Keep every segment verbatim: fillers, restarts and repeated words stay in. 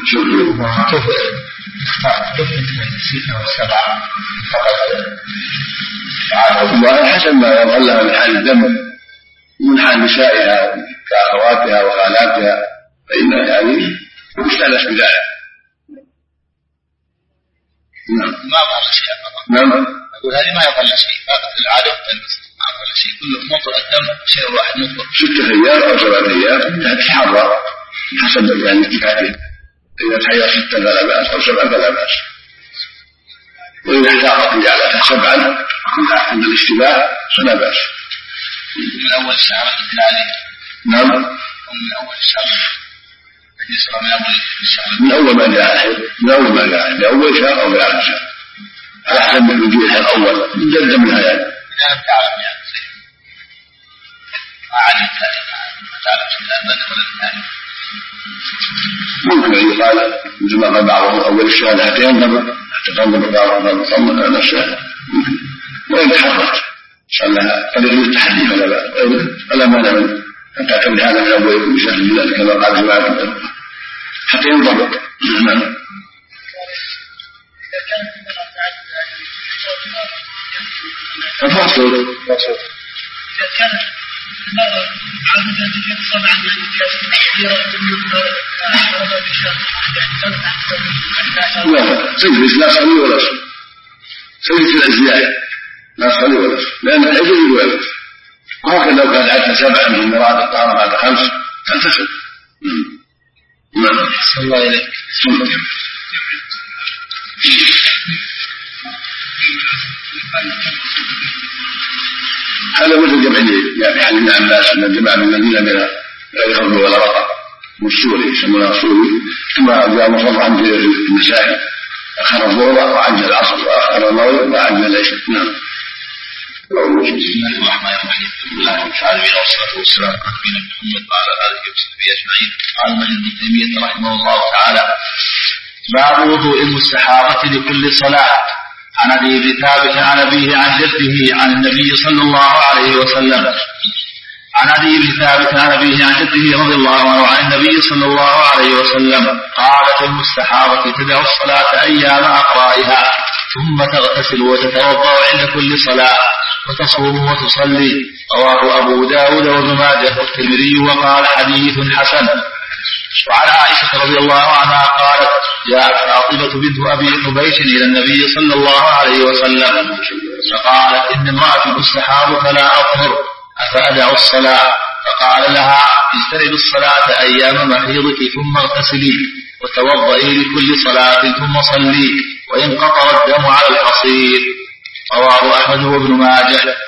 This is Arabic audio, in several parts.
كيف كيف ستة والسبعة فقط على حسب ما يظل لها من حال الدم ومن حال نسائها كأخواتها وخالاتها فإن يعني مستأنس بذلك. نعم ما ظل شيء فقط. نعم أقول هذه ما يظل شيء فقط العادة ما ظل شيء كله مطر الدم شيء واحد مطر ستة أيام أو سبعة أيام تتحرر حسب يعني اتفاقه إذا تحير ستة فلا بأس أو سبعة فلا بأس وإذا احتاطت جعلتها سبعا عند الاشتباه فلا بأس. من أول شهر الهلالي. نعم. من أول شهر يسرى من أول الشهر. من أول ما جاء من أول ما جاء من أول شهر أو من آخر شهر. على حسب من الجيل الأول جد من هذا. أنا تعرف يعني شيء. ما علم ما تعرف شيء الآن ولا الثاني. ممكن أن يقال مثل ما قال بعضهم أول الشهادتين قبل تقدم بعضهم فضل نفسه وإن تحرك صلى طريق التحدي فلا لا فلا مانع من أن تعتمد هذا من أول يكون سهل ذلك كما قال جماعة حتى ينضبط. نعم. الفصل إذا كانت المرأة عادة يفصل عنها نجاسة كثيرة لا تجلس لا صلي ولا صلي تجلس الأزياء لا صلي ولا صلي لأن الحجر يجوز وهكذا لو كان عدت سبعا من مراد الطهارة بعد خمس تنتصر. نعم. صلى الله عليك. هذا مثل جمع يعني حديث ابن عباس ان الجماعه من المدينه من غير خمر ولا رقم والسوري يسمونها السوري ثم جاء مصرف عن النسائي اخر الظهر وعجل العصر واخر المغرب وعجل العشاء. نعم. بسم الله الرحمن الرحيم. الحمد لله رب العالمين والصلاه والسلام على نبينا محمد وعلى اله وصحبه اجمعين. قال ابن تيميه رحمه الله تعالى: باب وضوء المستحاضة لكل صلاة. عن أبي ثابت عن أبيه عن جده عن النبي صلى الله عليه وسلم عن أبي ثابت عن أبيه عن جده رضي الله عنه عن النبي صلى الله عليه وسلم قالت: المستحاضة تدع الصلاة أيام أقرائها ثم تغتسل وتتوضأ عند كل صلاة وتصوم وتصلي. رواه أبو داود وابن ماجه والترمذي وقال حديث حسن. وعن عائشة رضي الله عنها قالت: جاءت فاطمة بنت أبي حبيش إلى النبي صلى الله عليه وسلم فقالت: إن امرأة مستحاض فلا أطهر أفأدع الصلاة؟ فقال لها: اجتنب الصلاة أيام محيضك ثم اغتسلي وتوضئي لكل صلاة ثم صلي وإن قطر الدم على القصير. رواه أحمد وابن ماجه.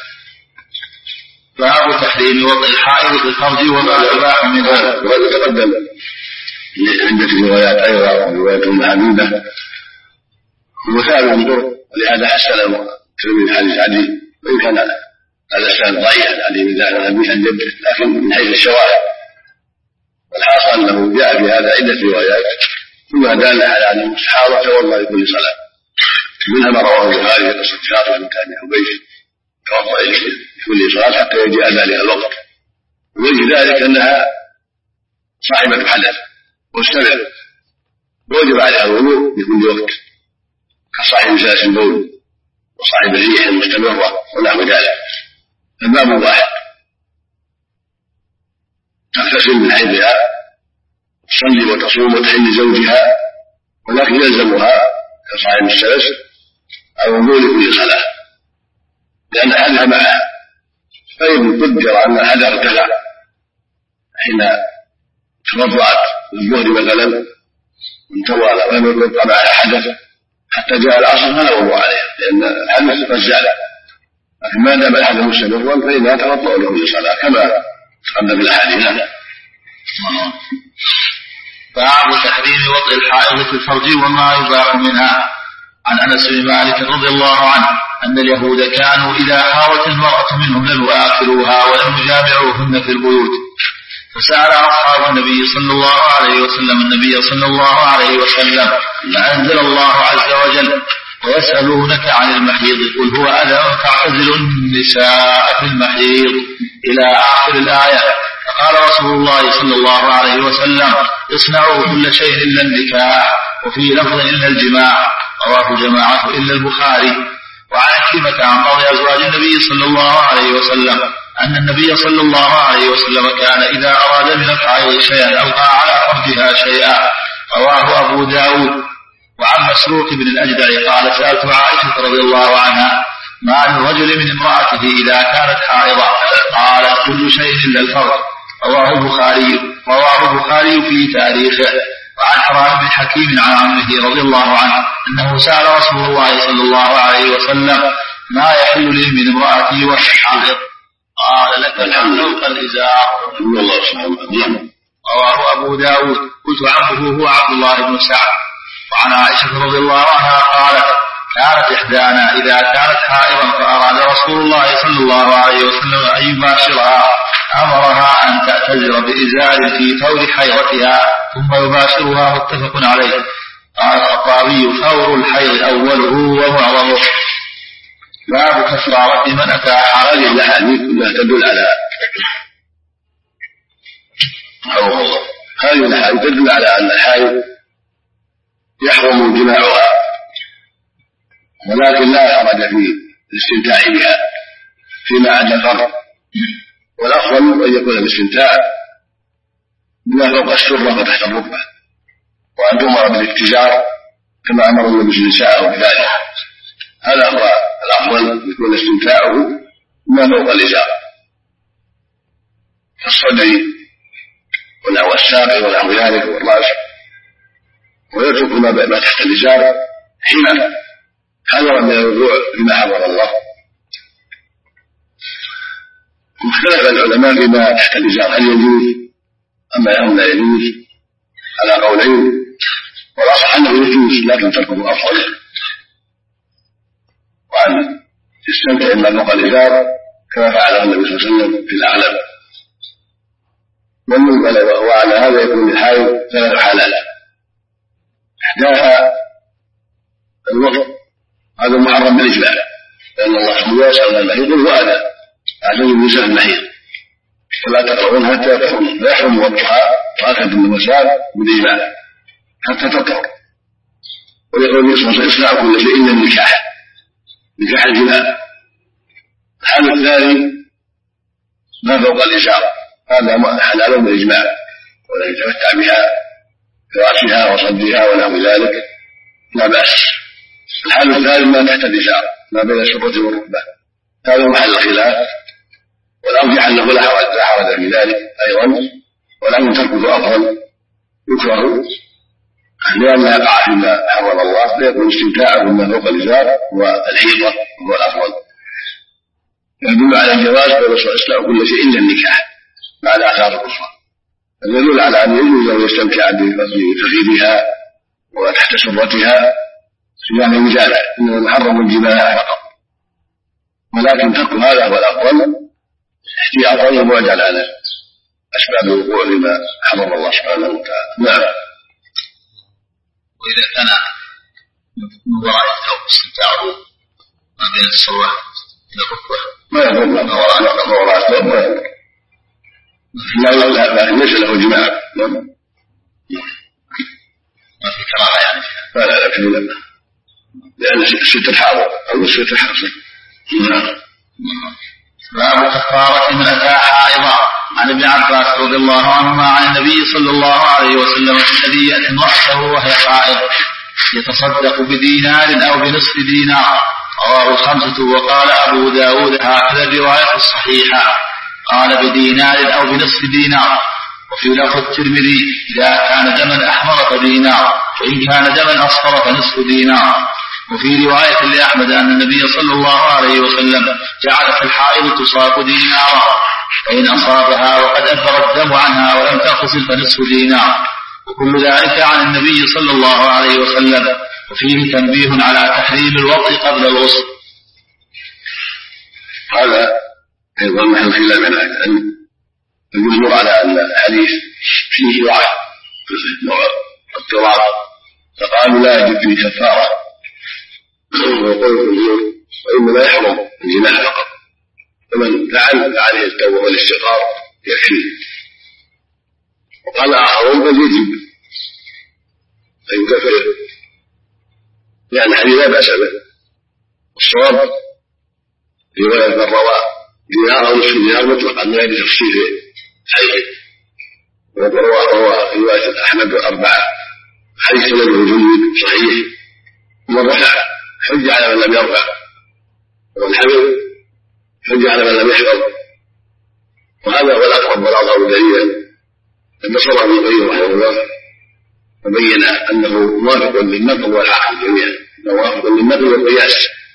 باب تحريم وضع الحائض في الفرج وما يباح منه. وهذا تقدم عدة روايات أيضا رواية أم حبيبة وثابت من طرق ولهذا حسن الترمذي حديث علي وإن كان هذا السند ضعيف علي بن ذاك النبي عن جده لكن من حيث الشواهد والحاصل أنه جاء في هذا عدة روايات كلها دالة على أن المستحاضة توضأ لكل صلاة منها ما رواه البخاري في قصة فاطمة بنت أبي حبيش توضأ لكل صلاة حتى يجيء ذلك الوقت ووجه ذلك أنها صاحبة حدث مستمر ويجب عليها الوضوء في كل وقت كصاحب ساس البول وصاحب الريح المستمرة ونحو ذلك. الباب واحد تغتسل من حيضها تصلي وتصوم وتحل زوجها ولكن يلزمها كصاحب السلس الوضوء لكل صلاة لأن أحدها معها فإن قدر أن أحدها ارتفع حين توضأت للظهر مثلا انتوى ولم يقطع معها حدث حتى جاء العصر فلا وضوء عليها لأن الحدث قد زال لكن ما دام الحدث مستمرا فإنها توضأ له للصلاة كما تقدم الأحاديث. باب تحريم وضع الحائض في الفرج وما يباح منها. عن أنس بن مالك رضي الله عنه أن اليهود كانوا إذا حاولت المرأة منهم لم يؤاخروها ولم يجامعوهن في البيوت فسأل أصحاب النبي صلى الله عليه وسلم النبي صلى الله عليه وسلم فأنزل الله عز وجل: ويسألونك عن المحيض قل هو أذى فاعتزلوا النساء في المحيض إلى آخر الآية. فقال رسول الله صلى الله عليه وسلم اصنعوا كل شيء إلا النكاح، وفي لفظ إلا الجماع، رواه جماعة إلا البخاري. وعن عكرمة عن بعض أزواج النبي صلى الله عليه وسلم أن النبي صلى الله عليه وسلم كان إذا أراد من الحائض شيئا ألقى على فرجها شيئا، رواه أبو داود. وعن مسروق بن الأجدع قال سألت عائشة رضي الله عنها ما للرجل من امرأته إذا كانت حائضة؟ قالت كل شيء إلا الفرج، رواه البخاري رواه البخاري في تاريخه. وعن حرام بن حكيم عن عمه رضي الله عنه أنه سأل رسول الله صلى الله عليه وسلم ما يحل لي من امرأتي وهي حائض؟ قال لك فوق الإزار. رواه أبو داود. قلت عمه هو عبد الله بن سعد. وعن عائشة رضي الله عنها قالت كانت إحدانا إذا كانت حائضا فأراد رسول الله صلى الله عليه وسلم أن يباشرها أمرها أن تعتذر بإزار في ثور حيضتها ثم يباشرها، متفق عليه. قال الخطابي ثور الحيض أوله ومعظمه. باب كفارة من أتى هذه الأحاديث كلها تدل على هذه الأحاديث تدل على أن الحائض يحرم جماعها، ولكن لا حرج في الاستمتاع بها فيما عدا الفرج، والأفضل أن يكون الاستمتاع بما فوق السرة وتحت الركبة، وأن تؤمر بالاتجار كما أمر النبي صلى الله عليه وسلم بذلك. هذا هو الأفضل، يكون استمتاعه بما فوق الإزار كالصدر ونحو الساق ونحو ذلك والرأس، ويترك ما تحت الإزار حين حذرا من الوقوع بما حرم الله. واختلف العلماء فيما تحت الإزار هل يجوز أما يوم لا يجوز على قولين، والأصح أنه يجوز لكن تركه أفضل، وأن يستمتع إما فوق الإزار كما فعله النبي صلى الله عليه وسلم في الأعلم. وعلى هذا يكون الحائض ثلاث حالات: إحداها الوقت، هذا محرم بالإجماع، لأن الله سبحانه يسأل عن المحيض هو هذا أعجب النساء المحيض فلا تقرؤون حتى تحرم، فيحرم وقتها وأكد المسائل بالإجماع حتى تطهر. ويقول يصبح إصلاح كل شيء إلا النكاح، نكاح الجماع. الحال الثاني ما فوق الإزار، هذا حلال بالإجماع، ولا يتمتع بها فراشها وصدها ونحو ذلك لا بأس. الحال الثالث ما تحت الإزار ما بين السرة والركبة، هذا محل الخلاف، والأرجح أنه لا حرج في ذلك أيضا، ولكن تركه أفضل يكره لأن لا يقع فيما حرم الله، فيكون استمتاعه بما فوق الإزار والحيطة هو الأفضل. يدل على الجواز والرسول إصلاح كل شيء إلا النكاح بعد آثار الكفر، يدل على أن يجوز أن يستمتع بفخذها وتحت سرتها سيان المجالة، إنه محرم الجماع فقط، ولكن ترك هذا هو الأفضل احتياطا وبعدا عن أسباب الوقوع لما حرم الله سبحانه وتعالى. نعم. وإذا كان من وراء الثوب استمتاعه ما بين السرة إلى الركبة ما يضر، ما وراء الثوب ما يضر، لكن ليس له جماع. ما في كراهة يعني فيها؟ لا لا لا لا، لأن ست الحاضر أو ست الحاصل. باب كفارة من أتى حائضا. عن ابن عباس رضي الله عنهما عن النبي صلى الله عليه وسلم الذي يأتي امرأته وهي حائض يتصدق بدينار أو بنصف دينار، رواه الخمسة. وقال أبو داود هكذا الرواية الصحيحة، قال بدينار أو بنصف دينار. وفي لفظ الترمذي إذا كان دما أحمر فدينار، وإن كان دما أصفر فنصف دينار. وفي رواية لأحمد أن النبي صلى الله عليه وسلم جعل في الحائض تصاب دينارا، فإن أصابها وقد أدبر الدم عنها ولم تغتسل فنصف دينار، وكل ذلك عن النبي صلى الله عليه وسلم. وفيه تنبيه على تحريم الوضع قبل الغسل. هذا أيضا محل خلاف بين أهل العلم، الجمهور على أن الحديث فيه ضعف في نوع اضطراب، فقالوا لا يجب فيه كفارة، ويقول الجمهور وإنما يحرم الجماع فقط، فمن فعل فعليه التوبة والاستغفار يكفي، وقال آخرون بل يجب أن يكفر لأن الحديث لا بأس به. الصواب رواية من روى دينار أو نصف دينار مطلقا من غير تفصيل حيث وروى رواية أحمد والأربعة حيث سنده جيد صحيح ومن رفع حج على من لم يرفع ومن حمل حج على من لم يحفظ وهذا هو الأقرب والأظهر دليلا عند صلى ابن القيم رحمه الله وبين أنه موافق للنقل والعقل جميعا أنه موافق للنقل والقياس.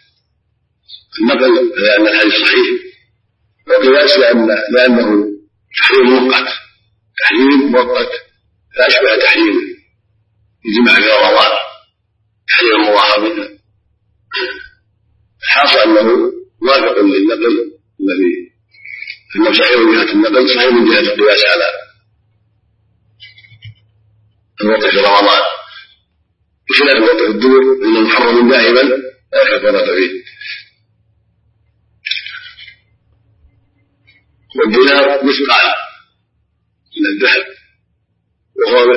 النقل لأن الحديث صحيح والقياس لأن لأنه تحريم مؤقت تحريم مؤقت لا أشبه تحريم يجمع في رمضان تحريم المراهقة. الحاصل أنه موافق للنقل الذي أنه صحيح من جهة النقل صحيح من جهة القياس على الوقت في رمضان بخلاف الوقت في الدور إنه محرم دائما لا كفارة فيه. والدينار مثقال من الذهب وهو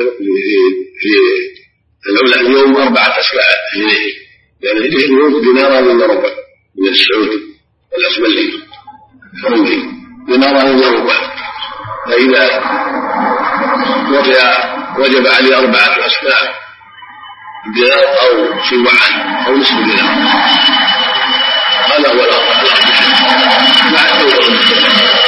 في الأولى اليوم أربعة أسباع جنيه يعني اليوم ديناران إلا ربع من السعودي والأسبلي فرنجي ديناران إلا ربع. فإذا وطئ وجب عليه أربعة أسباع دينار أو سبعان أو نصف دينار. هذا هو الأربع مع التوبة.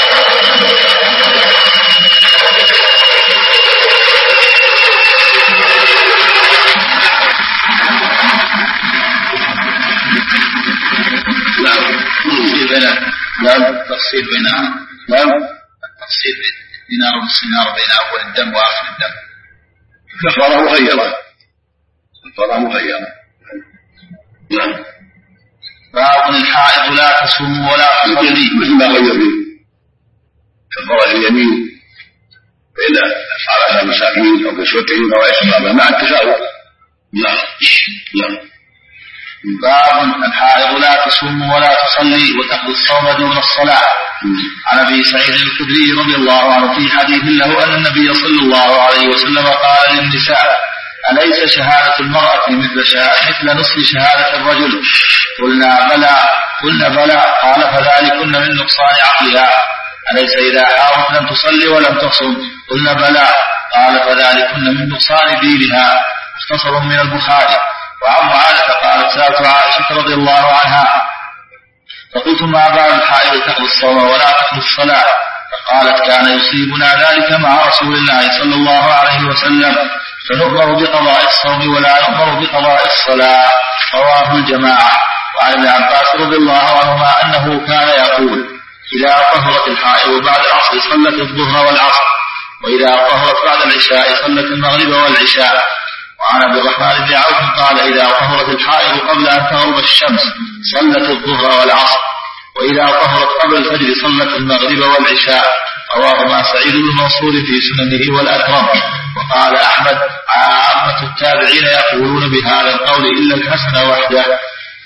نعم التفصيل بين نعم التفصيل بين الدينار ونصف دينار بين أول الدم وآخر الدم كفارة مخيرة كفارة مخيرة. نعم. باب الحائض لا تصوم ولا تصلي مثل ما غير فيه كفارة اليمين فإذا أفعلها مساكين أو كسوتهم أو إسلامها مع التساوي. نعم. نعم. باب الحائض لا تصوم ولا تصلي وتقضي الصوم دون الصلاة. عن أبي سعيد الخدري رضي الله عنه في حديث له أن النبي صلى الله عليه وسلم قال للنساء أليس شهادة المرأة مثل, مثل نصف شهادة الرجل؟ قلنا بلى قلنا بلى قال فذلكن من نقصان عقلها. أليس إذا حاضت لم تصلي ولم تصم؟ قلنا بلى قال فذلكن من نقصان دينها. مختصر من البخاري. وعن معاذ قالت سألت عائشة رضي الله عنها فقلت ما بال الحائض تقضي الصوم ولا تقضي الصلاة؟ فقالت كان يصيبنا ذلك مع رسول الله صلى الله عليه وسلم فنؤمر بقضاء الصوم ولا نؤمر بقضاء الصلاة. رواه الجماعة. وعن ابن عباس رضي الله عنهما أنه كان يقول إذا طهرت الحائض بعد العصر صلت الظهر والعصر وإذا طهرت بعد العشاء صلت المغرب والعشاء. وعن عبد الرحمن بن عوف قال إذا طهرت الحائض قبل أن تغرب الشمس صلت الظهر والعصر وإذا طهرت قبل الفجر صلت المغرب والعشاء. رواهما سعيد بن منصور في سننه والأكرم. وقال أحمد عامة التابعين يقولون بهذا القول إلا الحسن وحده.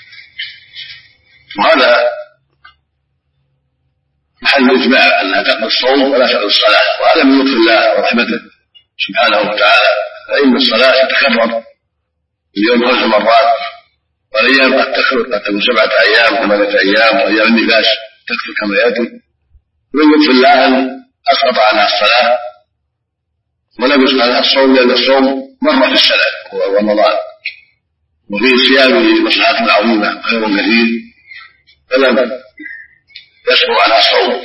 وهذا محل إجماع أنها تقضي الصوم ولا تقضي الصلاة وهذا من لطف الله ورحمته سبحانه وتعالى. فإن الصلاة تتكرر اليوم خمس مرات والأيام قد تكثر قد تكون سبعة أيام ثمانية أيام وأيام النفاس تكثر كما يأتي. ومن لطف الله أن أسقط عنها الصلاة ولم يسقط عنها الصوم لأن الصوم مرة في السنة هو رمضان وفيه صيامه مصلحة عظيمة خير كثير فلم يسقط عنها الصوم.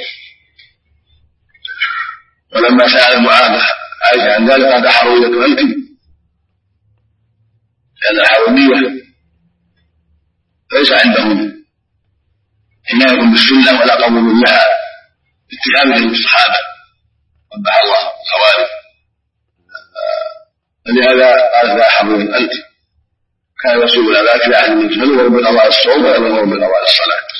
ولما سأل معاذ عائشة عن ذلك قال حرونية أنت لأن الحرونية ليس عندهم عناية بالسنة ولا قبول لها اتهامهم الصحابة قبح الله الخوارج. فلهذا قال لا حرونية أنت كان رسولنا ذلك في عهد من جهل وهو بقضاء الصوم وهو بقضاء الصلاة.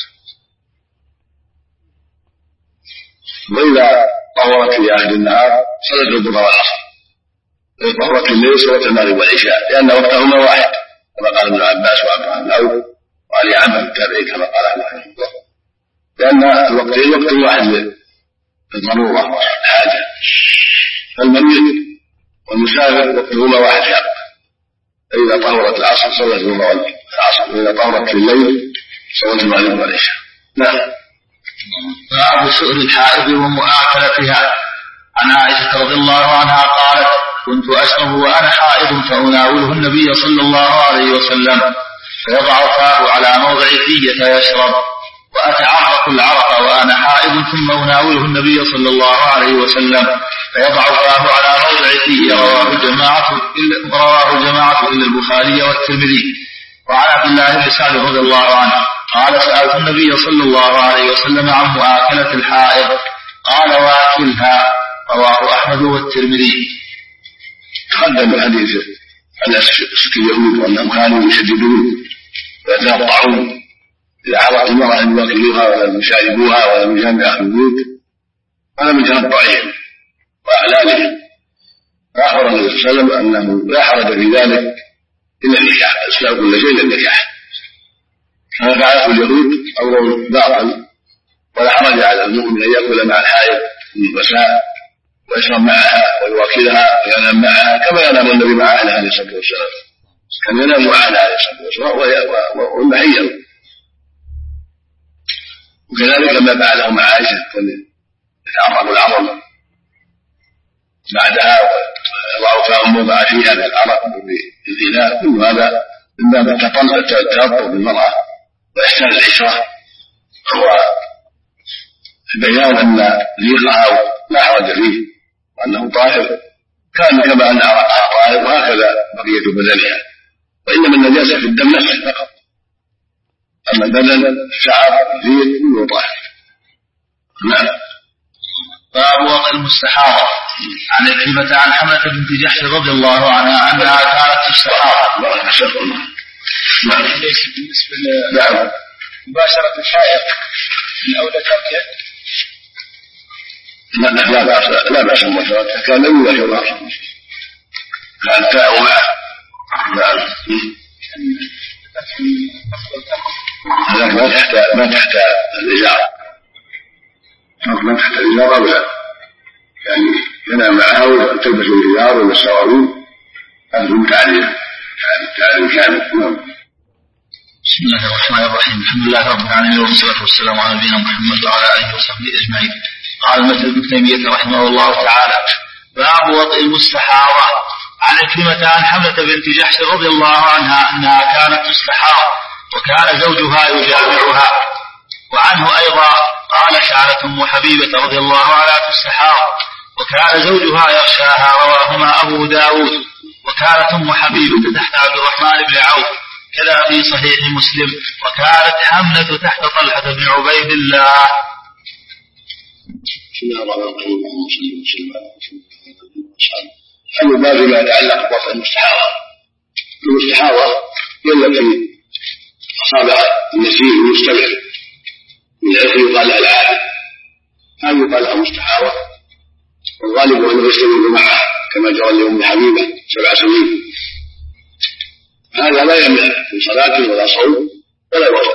وإذا طهرت في عهد النهار صلت الظهر والعصر طهرت الليل صلت المغرب والعشاء لأن وقتهما واحد كما قال ابن عباس وعبد الله بن عوف وعلي عمرو التابعي كما قال احمد رحمه الله لأن الوقتين وقت واحد للضرورة والحاجة فالمريض والمسافر وقتهما واحد في حقه، فإذا طهرت العصر صلت الظهر العصر، وإذا طهرت في الليل صلت المغرب والعشاء. نعم. باب سؤل الحائض ومؤاكلتها. عن عائشة رضي الله عنها قالت: كنت أشرب وأنا حائض فأناوله النبي صلى الله عليه وسلم فيضع فاه على موضع فية يشرب، وأتعرق العرق وأنا حائض ثم أناوله النبي صلى الله عليه وسلم فيضع فاه على موضع فية. رواه الجماعة رواه الجماعة إلا البخاري والترمذي. وعن عبد الله بن سعد رضي الله عنه قال: سألت النبي صلى الله عليه وسلم عن مؤاكلة الحائض قال: واكلها. رواه أحمد والترمذي. تقدم الحديث عن سك اليهود وأنهم كانوا يشددون ويتقطعون إذا حضرت المرأة أن يواكلوها ولم يشاربوها ولم يجامعها في البيوت، هذا من تنطعهم وأعلانهم. فأخبر النبي صلى الله عليه وسلم أنه لا حرج في ذلك إلا النكاح، الإسلام كل شيء إلا النكاح. هذا فعله اليهود أمر باطل، ولا حرج على المؤمن أن يأكل مع الحائض من النساء ويشرب معها ويواكلها وينام معها كما ينام النبي مع أهله عليه الصلاة والسلام، كما ينام مع أهله عليه الصلاة والسلام والمحيض. وكذلك ما فعله مع عائشة يتعرض العظم بعدها ويضع فاهم موضع فيها بالعرق بالإناء، كل هذا من باب التطلع بالمرأة وإحسان العشرة، هو بيان أن ريقها لا حرج فيه وأنه طاهر، كان كما أن عرقها طاهر وهكذا بقية بدنها، وإنما النجاسة في الدم نفسه فقط، أما البدن الشعر الريق كله طاهر. نعم. باب وضع المستحاضة. عن عكرمة عن حملة بنت جحش رضي الله عنها أنها كانت تستحاض. نعم. ليس بالنسبة لمباشرة الحائض من أولى تركه؟ لا لا بأس لا بأس مباشرتها، كان لم يباشرها، كان تاء معه. نعم. هذاك ما تحت ما تحت الإزار، ما تحت الإزار ولا يعني ينام معها وتلبس الإزار ولا السراويل، هذا من تعليم تعليم كامل. بسم الله الرحمن الرحيم. الحمد لله رب العالمين والصلاة والسلام على نبينا محمد وعلى آله وصحبه أجمعين. قال المسلم ابن تيمية رحمه الله تعالى: باب وطئ المستحاضة. عن عكرمة عن حملة بنت جحش رضي الله عنها أنها كانت تستحاض وكان زوجها يجامعها. وعنه أيضا قال: كانت أم حبيبة رضي الله عنها تستحاض وكان زوجها يغشاها. رواهما أبو داود. وكانت أم حبيبة تحت عبد الرحمن بن عوف كذا في صحيح مسلم. وكانت حملة تحت طلحة بن عبيد الله. بسم الله الرحمن الرحيم. اللهم صل وسلم على رسول الله. أما باب ما يتعلق بوضع المستحاضة. المستحاضة هي التي أصابها النسيج المستمر من العرق يقال لها العادة، هذه يقال لها مستحاضة، والغالب أنه يستمر معها كما جرى لأم حبيبة سبع سنين. هذا لا يمنع في صلاة ولا صوم ولا وضع،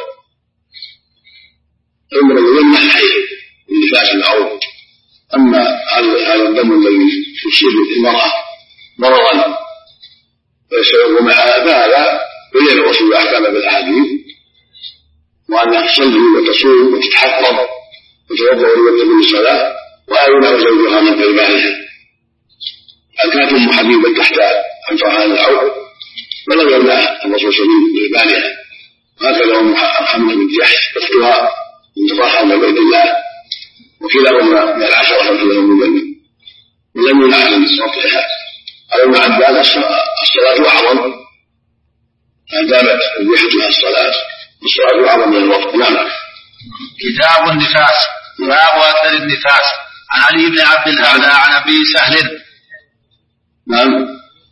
إنما يمنع الحيض النفاس المعروف. أما هذا الدم الذي يصيب المرأة مرضا ويستمر معها فهذا بين الرسول أحكام بالأحاديث، وأنها تصلي وتصوم وتتحفظ وتوضأ وتقوم الصلاة وآيونها زوجها من غيبانها. هل كانت أم حبيبة تحت عبد الرحمن بن عوف ولم يمنعها الرسول صلى الله عليه وسلم بغيبانها، وهكذا أم حملة بنت جحش أختها بنت طلحة بن عبيد الله، وكلاهما من العشرة الذين من الجنة، ولم يمنع من وقتها. على ابن عباس الصلاة أعظم، ما دامت ريحتها الصلاة الصلاة أعظم من الوقت. نعم. كتاب النفاس. باب أثر النفاس. عن علي بن عبد الأعلى عن أبي سهل. نعم.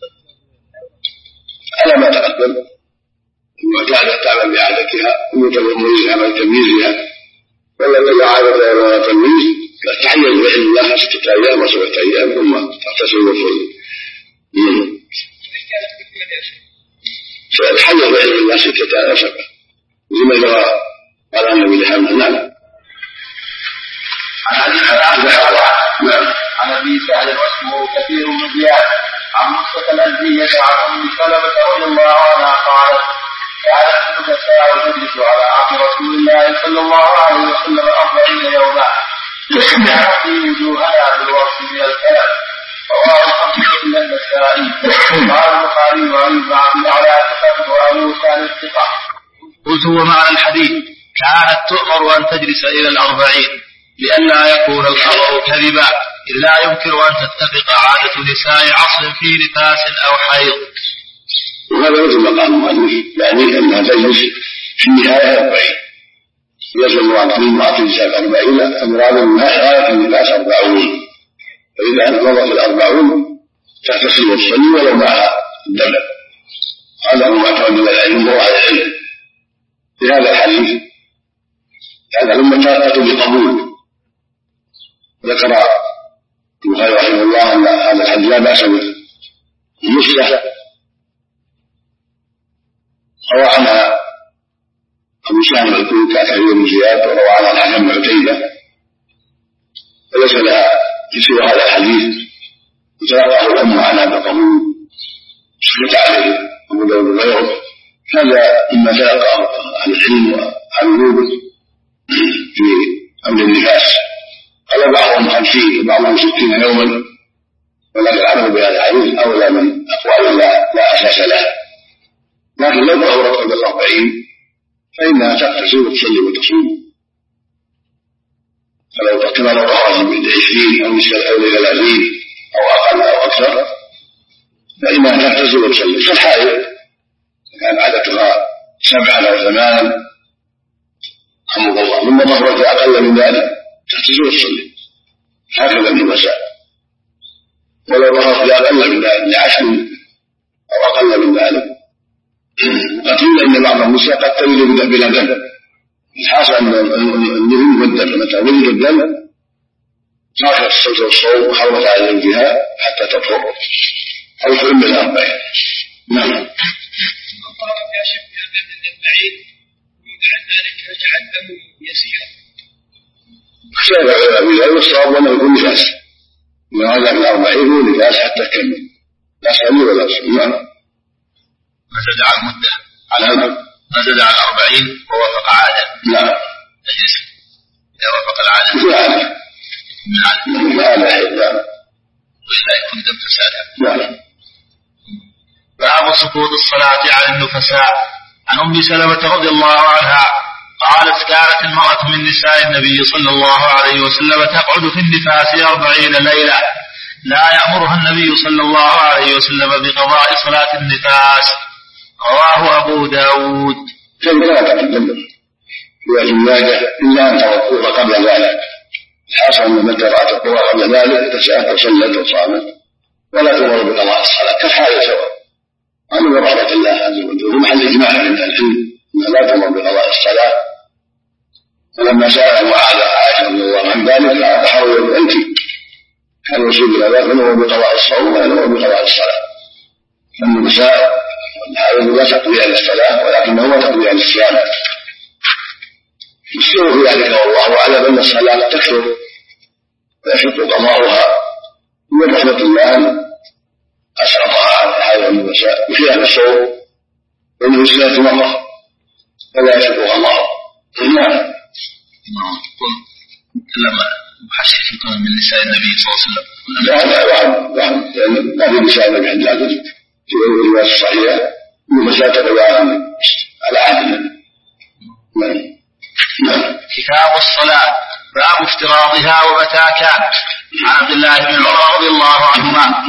على ما تقدم المعتادة تعمل بعادتها ومتميزها من تمييزها، والذي عادة إلى تمييز تحيز بعلم الله ستة أيام وسبعة أيام ثم تغتسل وتصلي. تحيز بعلم الله ستة أيام وسبعة لما جرى على النبي لحمد. نعم. عن أبي أبي سهل واسمه كثير بن زياد عن مصطفى الأزدية عن أم سلمة رضي الله عنها قالت كانت النساء تجلس على عهد رسول الله صلى الله عليه وسلم أربعين يوما يحكي وجوهها بالوصف من الكلام. رواه الخمسة إلا النسائي. قال البخاري وأبي على ثقة وأبو سهل الثقة. قلت هو معنى الحديث كانت تؤمر أن تجلس إلى الأربعين لئلا يكون الخبر كذبا إذ لا يمكن أن تتفق عادة نساء عصر في نفاس أو حيض. وهذا مثل ما قال المؤلف يعني أنها تجلس في النهاية أربعين يجب المعطلين معطل نساء أربعين المراد منها غاية النفاس أربعون فإذا مضت الأربعون تغتسل وتصلي ولو معها الدم. هذا هو معتمد من العلم وهو على العلم في هذا الحديث هذا لما تأتوا بقبول. ذكر البخاري رحمه الله أن هذا الحديث لا بأس به المصلحة. روى عنها أبو سهل الكوفي كثير بن زياد وروى عنها الحكم بن عتيبة فليس لها في سوى هذا الحديث وتلقاه الأمة عنها بقبول سكت عليه أبو داود وغيره. هذا مما تلقاه عن العلم وعن في أمر النفاس. قال بعضهم خمسين وبعضهم ستين يوما ولكن العمل بهذا الحديث أولى من أقوال لا, لا أساس له. لكن لو ظهرت قبل الأربعين فإنها تغتسل وتصلي وتصوم فلو كما لو ظهرت من عشرين أو ثلاثين أو أقل أو أكثر فإنها تغتسل وتصلي كالحائض كان عادتها سبعا أو ثمانا حمد الله ثم ظهرت أقل من ذلك تغتسل وتصلي هكذا النساء. ولو ظهرت أقل من ذلك لعشر أو أقل من ذلك قد قيل إن بعض النساء قد تولد بلا دم. الحاصل أن النهم والدم متى ولد الدم تركت الصلاة والصوم وحاولت على الانتهاء حتى تطهر أو تؤم الأربعين. نعم. انطلقت يا شيخ بهذا من البعيد ومع ذلك رجع الدم يسيرا. اختلف العلماء والصواب أنه يكون نفاس وهذا من الأربعين هو نفاس حتى تكمل لا صلي ولا صوم. نعم. ما زاد على المدة على هذا ما زاد على الأربعين ووافق عادة. نعم. تجلس إذا وافق العادة من عادة من عادة حتى وإلا يكون دم فسادا. نعم. باب سقوط الصلاة على النفساء. عن أم سلمة رضي الله عنها قالت كانت المرأة من نساء النبي صلى الله عليه وسلم تقعد في النفاس أربعين ليلة لا يأمرها النبي صلى الله عليه وسلم بقضاء صلاة النفاس. رواه أبو داود. كما تقدم في الزواجة إلا أن توقف قبل ذلك. الحاصل أن متى رأت القوى قبل ذلك تساءت وصلت وصامت ولا تمر بقضاء الصلاة كالحال سواء. هذا من رحمة الله عز وجل وهو محل إجماع عند العلم أنها لا تمر بقضاء الصلاة. ولما سألت معاذ عائشة رضي الله عن ذلك أحاول أنت هل يصيب إلى ذلك أنه بقضاء الصوم ولا هو بقضاء الصلاة. فالنساء والحائض لا تقضي على الصلاة ولكنه هو تقضي على الصيام. السر في ذلك والله أعلم أن الصلاة تكثر ويشق قضاؤها من رحمة الله أسقطها على الحائض والنساء بخلاف الصوم فإنه سنة مرة فلا يشق قضاؤه. نعم. لما محشش يكون من نساء النبي صلى الله عليه وسلم. لا لا واحد واحد لأن ما في نساء النبي عند العدد في الرواية الصحيحة المساء تقوى على عهد. كتاب الصلاة. باب افتراضها ومتى كان. عن عبد الله بن عمر رضي الله عنهما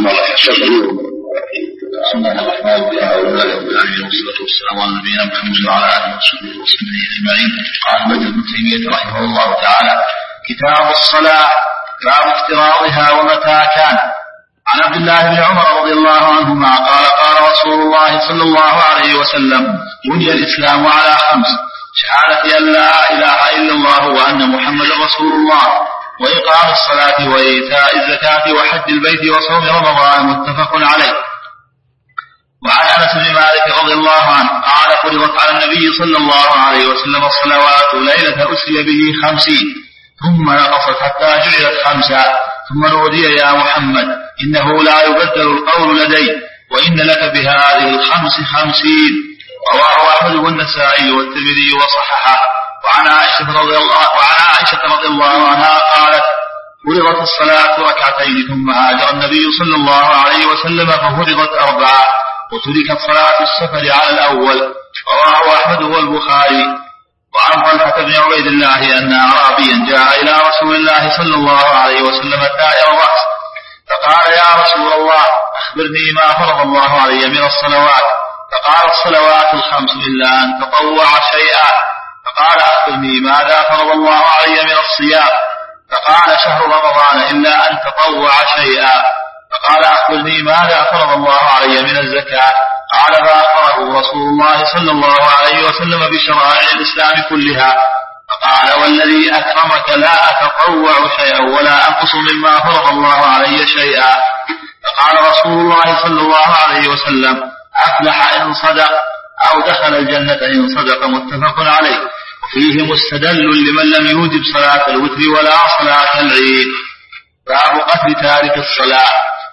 والصلاة والسلام على نبينا محمد وعلى آله وصحبه وسلم أجمعين. قال ابن تيمية رحمه الله تعالى كتاب الصلاة باب افتراضها ومتى كان. عن عبد الله بن عمر رضي الله عنهما قال قال رسول الله صلى الله عليه وسلم بني الإسلام على خمس شهادة أن لا إله إلا الله وأن محمد رسول الله وإقام الصلاة وإيتاء الزكاة وحج البيت وصوم رمضان متفق عليه. وعن أنس بن مالك رضي الله عنه قال فرضت على النبي صلى الله عليه وسلم الصلوات ليلة أسري به خمسين ثم نقصت حتى جعلت خمسة ثم نودي يا محمد إنه لا يبدل القول لدي وإن لك بهذه الخمس خمسين. رواه أحمد والنسائي والترمذي وصححه. وعن عائشة رضي الله وعن عائشة رضي الله عنها قالت فرضت الصلاة ركعتين ثم هاجر النبي صلى الله عليه وسلم ففرضت أربعة وتركت صلاة السفر على الأول. رواه أحمد والبخاري. وعن طلحة بن عبيد الله أن أعرابيا جاء إلى رسول الله صلى الله عليه وسلم دائر الرأس فقال يا رسول الله أخبرني ما فرض الله علي من الصلوات. فقال الصلوات الخمس إلا أن تطوع شيئا. فقال أخبرني ماذا فرض الله علي من الصيام. فقال شهر رمضان إلا أن تطوع شيئا. فقال أخبرني ماذا فرض الله علي من الزكاة. قال فأخبره رسول الله صلى الله عليه وسلم بشرائع الإسلام كلها. فقال والذي أكرمك لا أتطوع شيئا ولا أنقص مما فرض الله علي شيئا. فقال رسول الله صلى الله عليه وسلم أفلح إن صدق أو دخل الجنة إن صدق. متفق عليه. وفيه مستدل لمن لم يوجب صلاة الوتر ولا صلاة العيد. باب قتل تارك الصلاة.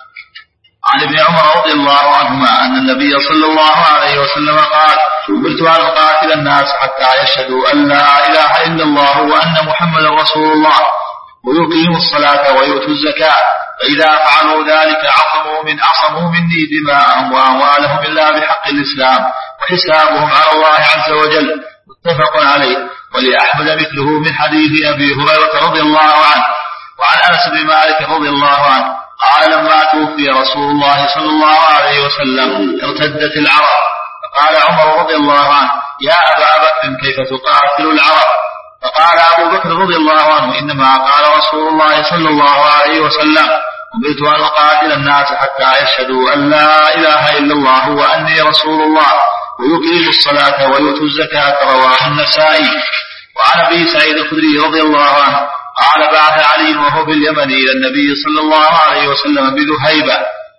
عن ابن عمر رضي الله عنهما أن النبي صلى الله عليه وسلم قال أمرت أن أقاتل الناس حتى يشهدوا أن لا إله إلا الله وأن محمدا رسول الله ويقيموا الصلاة ويؤتوا الزكاة فإذا فعلوا ذلك عصموا من عصموا مني دماءهم وأموالهم إلا بحق الإسلام وحسابهم على الله عز وجل. متفق عليه. ولأحمد مثله من حديث أبي هريرة رضي الله عنه. وعن أنس بن مالك رضي الله عنه قال لما توفي رسول الله صلى الله عليه وسلم ارتدت العرب فقال عمر رضي الله عنه يا أبا بكر كيف تقاتل العرب. فقال أبو بكر رضي الله عنه إنما قال رسول الله صلى الله عليه وسلم أمرت أن أقاتل الناس حتى يشهدوا أن لا إله إلا الله وأني رسول الله ويقيموا الصلاة ويؤتوا الزكاة. رواه النسائي. وعن أبي سعيد الخدري رضي الله عنه قال بعث علي وهو في اليمن إلى النبي صلى الله عليه وسلم بذهيبة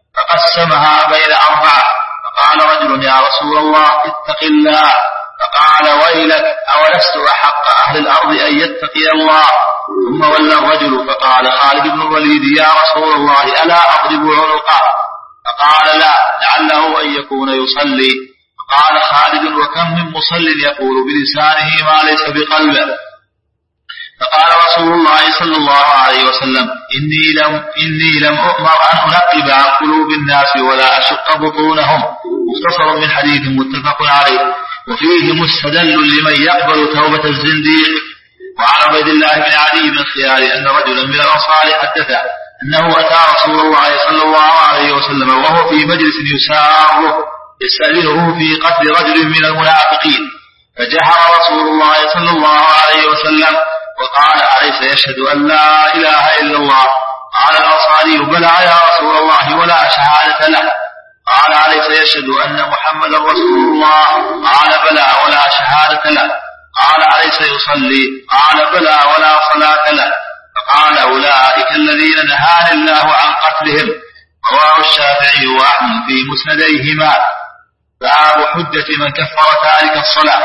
فقسمها بين أربعة. فقال رجل يا رسول الله اتق الله. فقال ويلك أولست أحق أهل الأرض أن يتقي الله. ثم ولى الرجل فقال خالد بن الوليد يا رسول الله ألا أضرب عنقه. فقال لا لعله أن يكون يصلي. فقال خالد وكم من مصل يقول بلسانه ما ليس بقلبه. فقال رسول الله صلى الله عليه وسلم إني لم, إني لم أؤمر أن أنقب عن قلوب الناس ولا أشق بطونهم. مختصر من حديث متفق عليه. وفيه مستدل لمن يقبل توبة الزنديق. وعن عبيد الله بن عدي بن الخيار أن رجلا من الأنصار حدثه أنه أتى رسول الله صلى الله عليه وسلم وهو في مجلس يساره يستأذنه في قتل رجل من المنافقين فجهر رسول الله صلى الله عليه وسلم وقال أليس يشهد أن لا إله إلا الله. قال الأنصاري بلى يا رسول الله ولا شهادة له. قال أليس يشهد أن محمدا رسول الله. قال بلى ولا شهادة له. قال أليس يصلي. قال بلى ولا صلاة له. فقال أولئك الذين نهاني الله عن قتلهم. رواه الشافعي وأحمد في مسنديهما. باب حجة من كفر تارك الصلاة.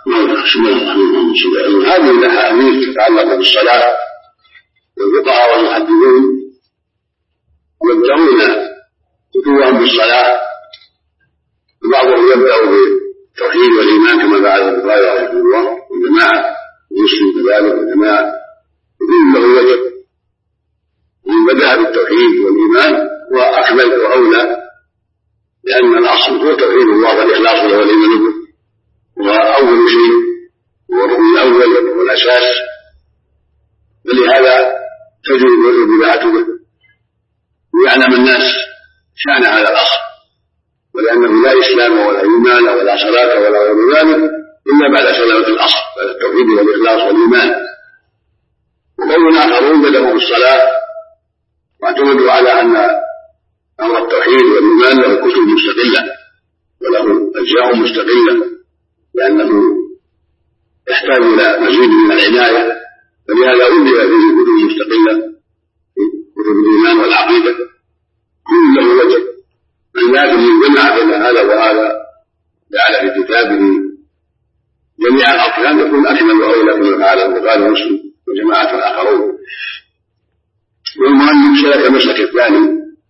هذه الأحاديث تتعلق بالصلاة والفقهاء والمحدثون يبدأون كتبهم بالصلاة وبعضهم يبدأ بالتوحيد والإيمان كما فعل البخاري رحمه الله والجماعة ومسلم كذلك والجماعة وفيه له وجه. من بدأ بالتوحيد والإيمان وأكمل وأولى لأن الأصل هو توحيد الله والإخلاص له والإيمان به وأول شيء هو الركن الأول والأساس. ولهذا تجب البدعة به ويعلم الناس شأن هذا الأصل ولأنه لا إسلام ولا إيمان ولا صلاة ولا غير ذلك إلا بعد سلامة الأصل بعد التوحيد والإخلاص والإيمان. وقوم آخرون بدأوا بالصلاة واعتمدوا على أن أمر التوحيد والإيمان له كتب مستقلة وله أجزاء مستقلة لأنه يحتاج إلى مزيد من العناية فلهذا أولي فيه كتب مستقلة كتب الإيمان والعقيدة كل له وجه. من لازم يجمع بين هذا وهذا جعل في كتابه جميع الأركان يكون أكمل وأولى كما فعل البخاري ومسلم وجماعة آخرون. والمؤلف سلك المسلك الثاني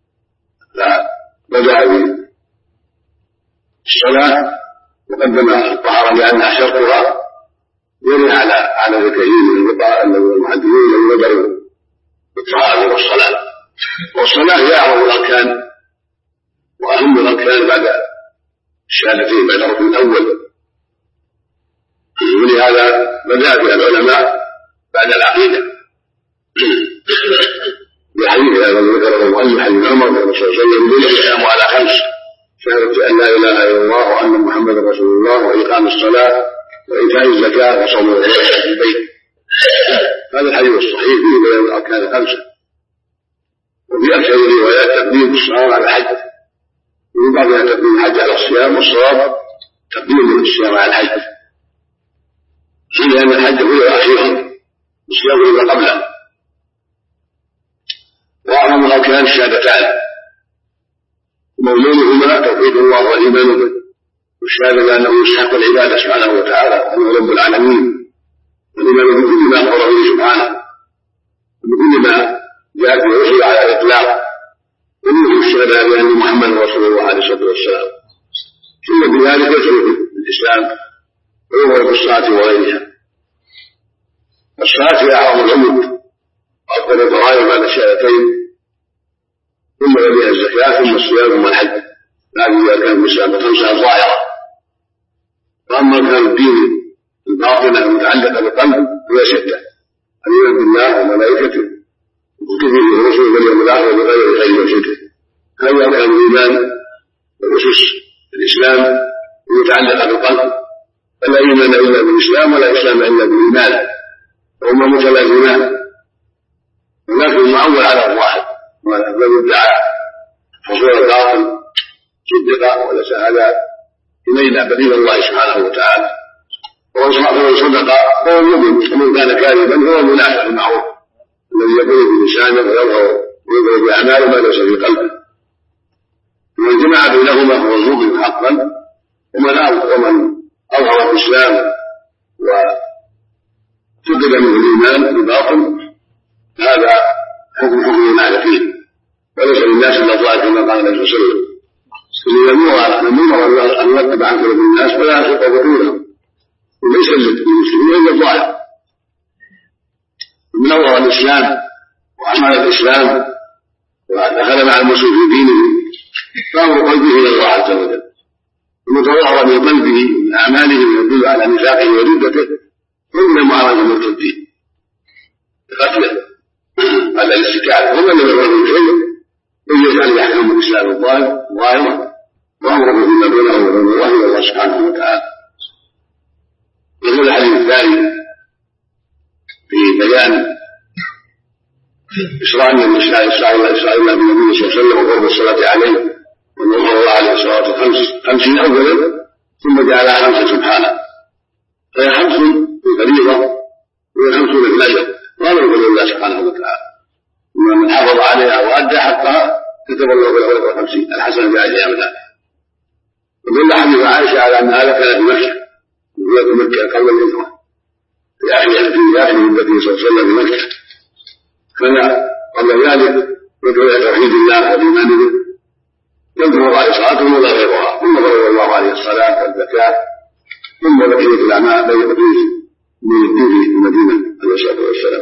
فبدأ بالصلاة وقدم الطهارة لأنها شرطها يري على على كثير من الفقهاء المحدثين الذين بدأوا بالطهارة والصلاة. والصلاة هي أعظم الأركان وأهم الأركان بعد الشهادتين بعد الركن الأول، ولهذا بدأ بها العلماء بعد العقيدة بحديث الذي ذكره المؤلف حديث عمر صلى الله عليه وسلم بني الإسلام على خمس: شهادة أن لا إله إلا الله وأن محمدا رسول الله وإقام الصلاة وإيتاء الزكاة وصوم رمضان في البيت. هذا الحديث الصحيح فيه بيان الأركان الخمسة، وفي أكثر الروايات تقديم الصلاة على الحج، ومن بعضها تقديم الحج على الصيام، والصواب تقديم الصيام على الحج، لأن الحج هو أخيرا والصيام هو قبله. وأعظم الأركان الشهادتان وموضوعهما توحيد الله والإيمان به، والشهادة بأنه يستحق العبادة سبحانه وتعالى وأنه رب العالمين، والإيمان بكل ما أخبر به سبحانه وبكل ما جاء في الرسل على الإطلاق، ومنه الشهادة بأن محمد رسول الله عليه الصلاة والسلام. ثم بذلك يدخل الإسلام ويظهر بالصلاة وغيرها. الصلاة هي أعظم العمود وأفضل الفرائض بعد الشهادتين، ثم يليها الزكاة ثم الصيام ثم الحج. هذه أركان الإسلام الخمسة الظاهرة. وأما أركان الدين الباطنة المتعلقة بالقلب هي ستة: الإيمان بالله وملائكته وكتبه ورسله واليوم الآخر وبغير خير وشركه. هذه أركان الإيمان وأسس الإسلام المتعلقة بالقلب، فلا إيمان إلا بالإسلام ولا إسلام إلا بالإيمان، وهما متلازمان، ولكن المعول على الواحد. من ادعى حصول الباطل صدق وليس هذا إلينا بديل الله سبحانه وتعالى. ومن صدق هو المؤمن، ومن كان كاذبا هو المنافق المعروف الذي يقول بلسانه ويظهر ويظهر بأعماله ما ليس في قلبه. ومن جمع بينهما هو المؤمن حقا، ومن أظهر الإسلام وفقد منه الإيمان بالباطل هذا حكم حكم المعرفين، وليس للناس إلا طائفة كما قال النبي صلى الله عليه وسلم: نمر أن نكتب عن قلوب الناس ولا نشق بطونهم، وليس للمسلمين إلا الظاهر. من أظهر الإسلام وعمل الإسلام ودخل مع المسلم في دينه فأمر قلبه إلى الله عز وجل، ومتظاهر من قلبه من أعماله يدل على نفاقه وردته ثم معرض المرتدين بقتله على الاستكاف. ومن لم يكن من شيء يجعل يحكم الإسلام الظاهر ظاهرا وأمره فيما بينه وبين الله إلى الله سبحانه وتعالى. وهذا الحديث الثاني في بيان إسرائيل من إسرائيل بالنبي صلى الله عليه وسلم وقرب الصلاة عليه، وأن الله عليه الصلاة والسلام خمسين أولا ثم جعلها خمسة سبحانه، فهي خمس في الفريضة وهي خمسون في الأجر، وهذا يقول الله سبحانه وتعالى: ومن حافظ عليها وأدى حقها كتب الله له الأجر خمسين الحسنة بعشر أمثالها. ودل حديث عائشة على أن هذا كان في مكة، في مكة قبل الهجرة في آخر في آخر النبي صلى الله عليه وسلم في مكة، كان قبل ذلك يدعو إلى توحيد الله والإيمان به، يذكر الله صلاته ولا غيرها، ثم فرض الله عليه الصلاة والزكاة، ثم بقية الأعمال بين بقية من الدين في المدينة عليه الصلاة والسلام.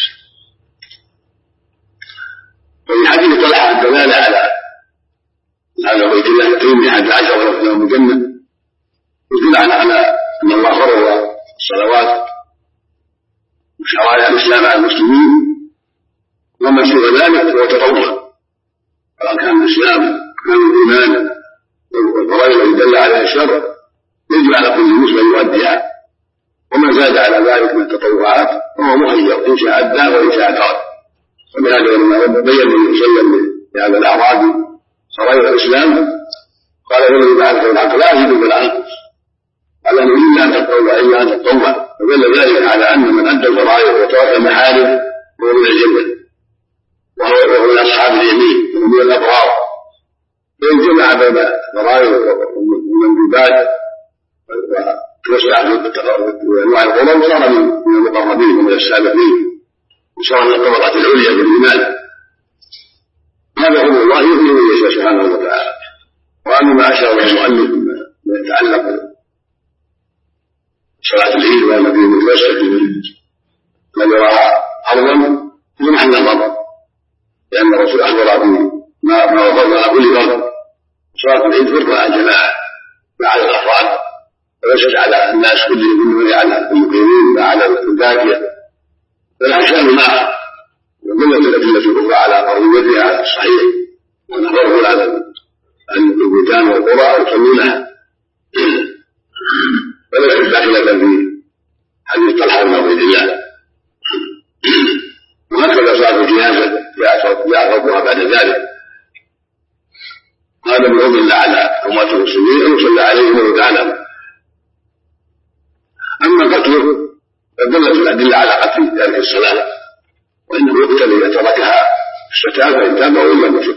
وفي حديث طلحة الدلالة على هذا بيت الله الكريم أحد عشر وركنا من الجنة، يدل على أن الله فرض الصلوات وشرائع الإسلام على المسلمين، ومن سوى ذلك هو تطوع. فأركان الإسلام كان الإيمان والفرائض التي دل عليها الشرع يجب على كل مسلم يؤديها، وما زاد على ذلك من التطوعات فهو مخير إن شاء أدى وإن شاء ترك. وبهذا لما بين النبي صلى الله عليه وسلم لهذا الأعرابي شرائع الإسلام قال: الذي بعث الحق لا أزيد ولا أنقص، قال: أن إلا أن تتطوع إلا أن تتطوع. فدل ذلك على أن من أدى الفرائض وترك المحارم هو من الجنة، وهو من أصحاب اليمين ومن الأبرار. فإن جمع بين الفرائض والمندوبات وتوسع في أنواع القرب صار من المقربين ومن السابقين، وصار من الطبقات العليا بالإيمان. هذا هو الله يؤمن من يشاء سبحانه وتعالى. وأما ما أشار المؤلف ما يتعلق صلاة العيد وأن فيه متوسط من يراها أرضا هو محل النظر، لأن الرسول أخبر به ما ما وضع على كل فرض. صلاة العيد فرض على الجماعة لا على الأفراد، وليست على الناس كلهم، على المقيمين لا على البادية، فلها شأن آخر. ومنت الأدلة الأخرى على فرضيتها على الصحيح، ونظره على البلدان والقرى يصلونها، وليست داخلة في حديث طلحة بن عبيد الله. وهكذا صلاة الجنازة جاء فرضها بعد ذلك. هذا من فضل الله على أموات المسلمين أن يصلى عليهم ويتعلم. أما قتله فدلت الأدلة على قتل تارك الصلاة، وإنه يقتل إذا تركها استتاب فإن تاب وإلا مشرك.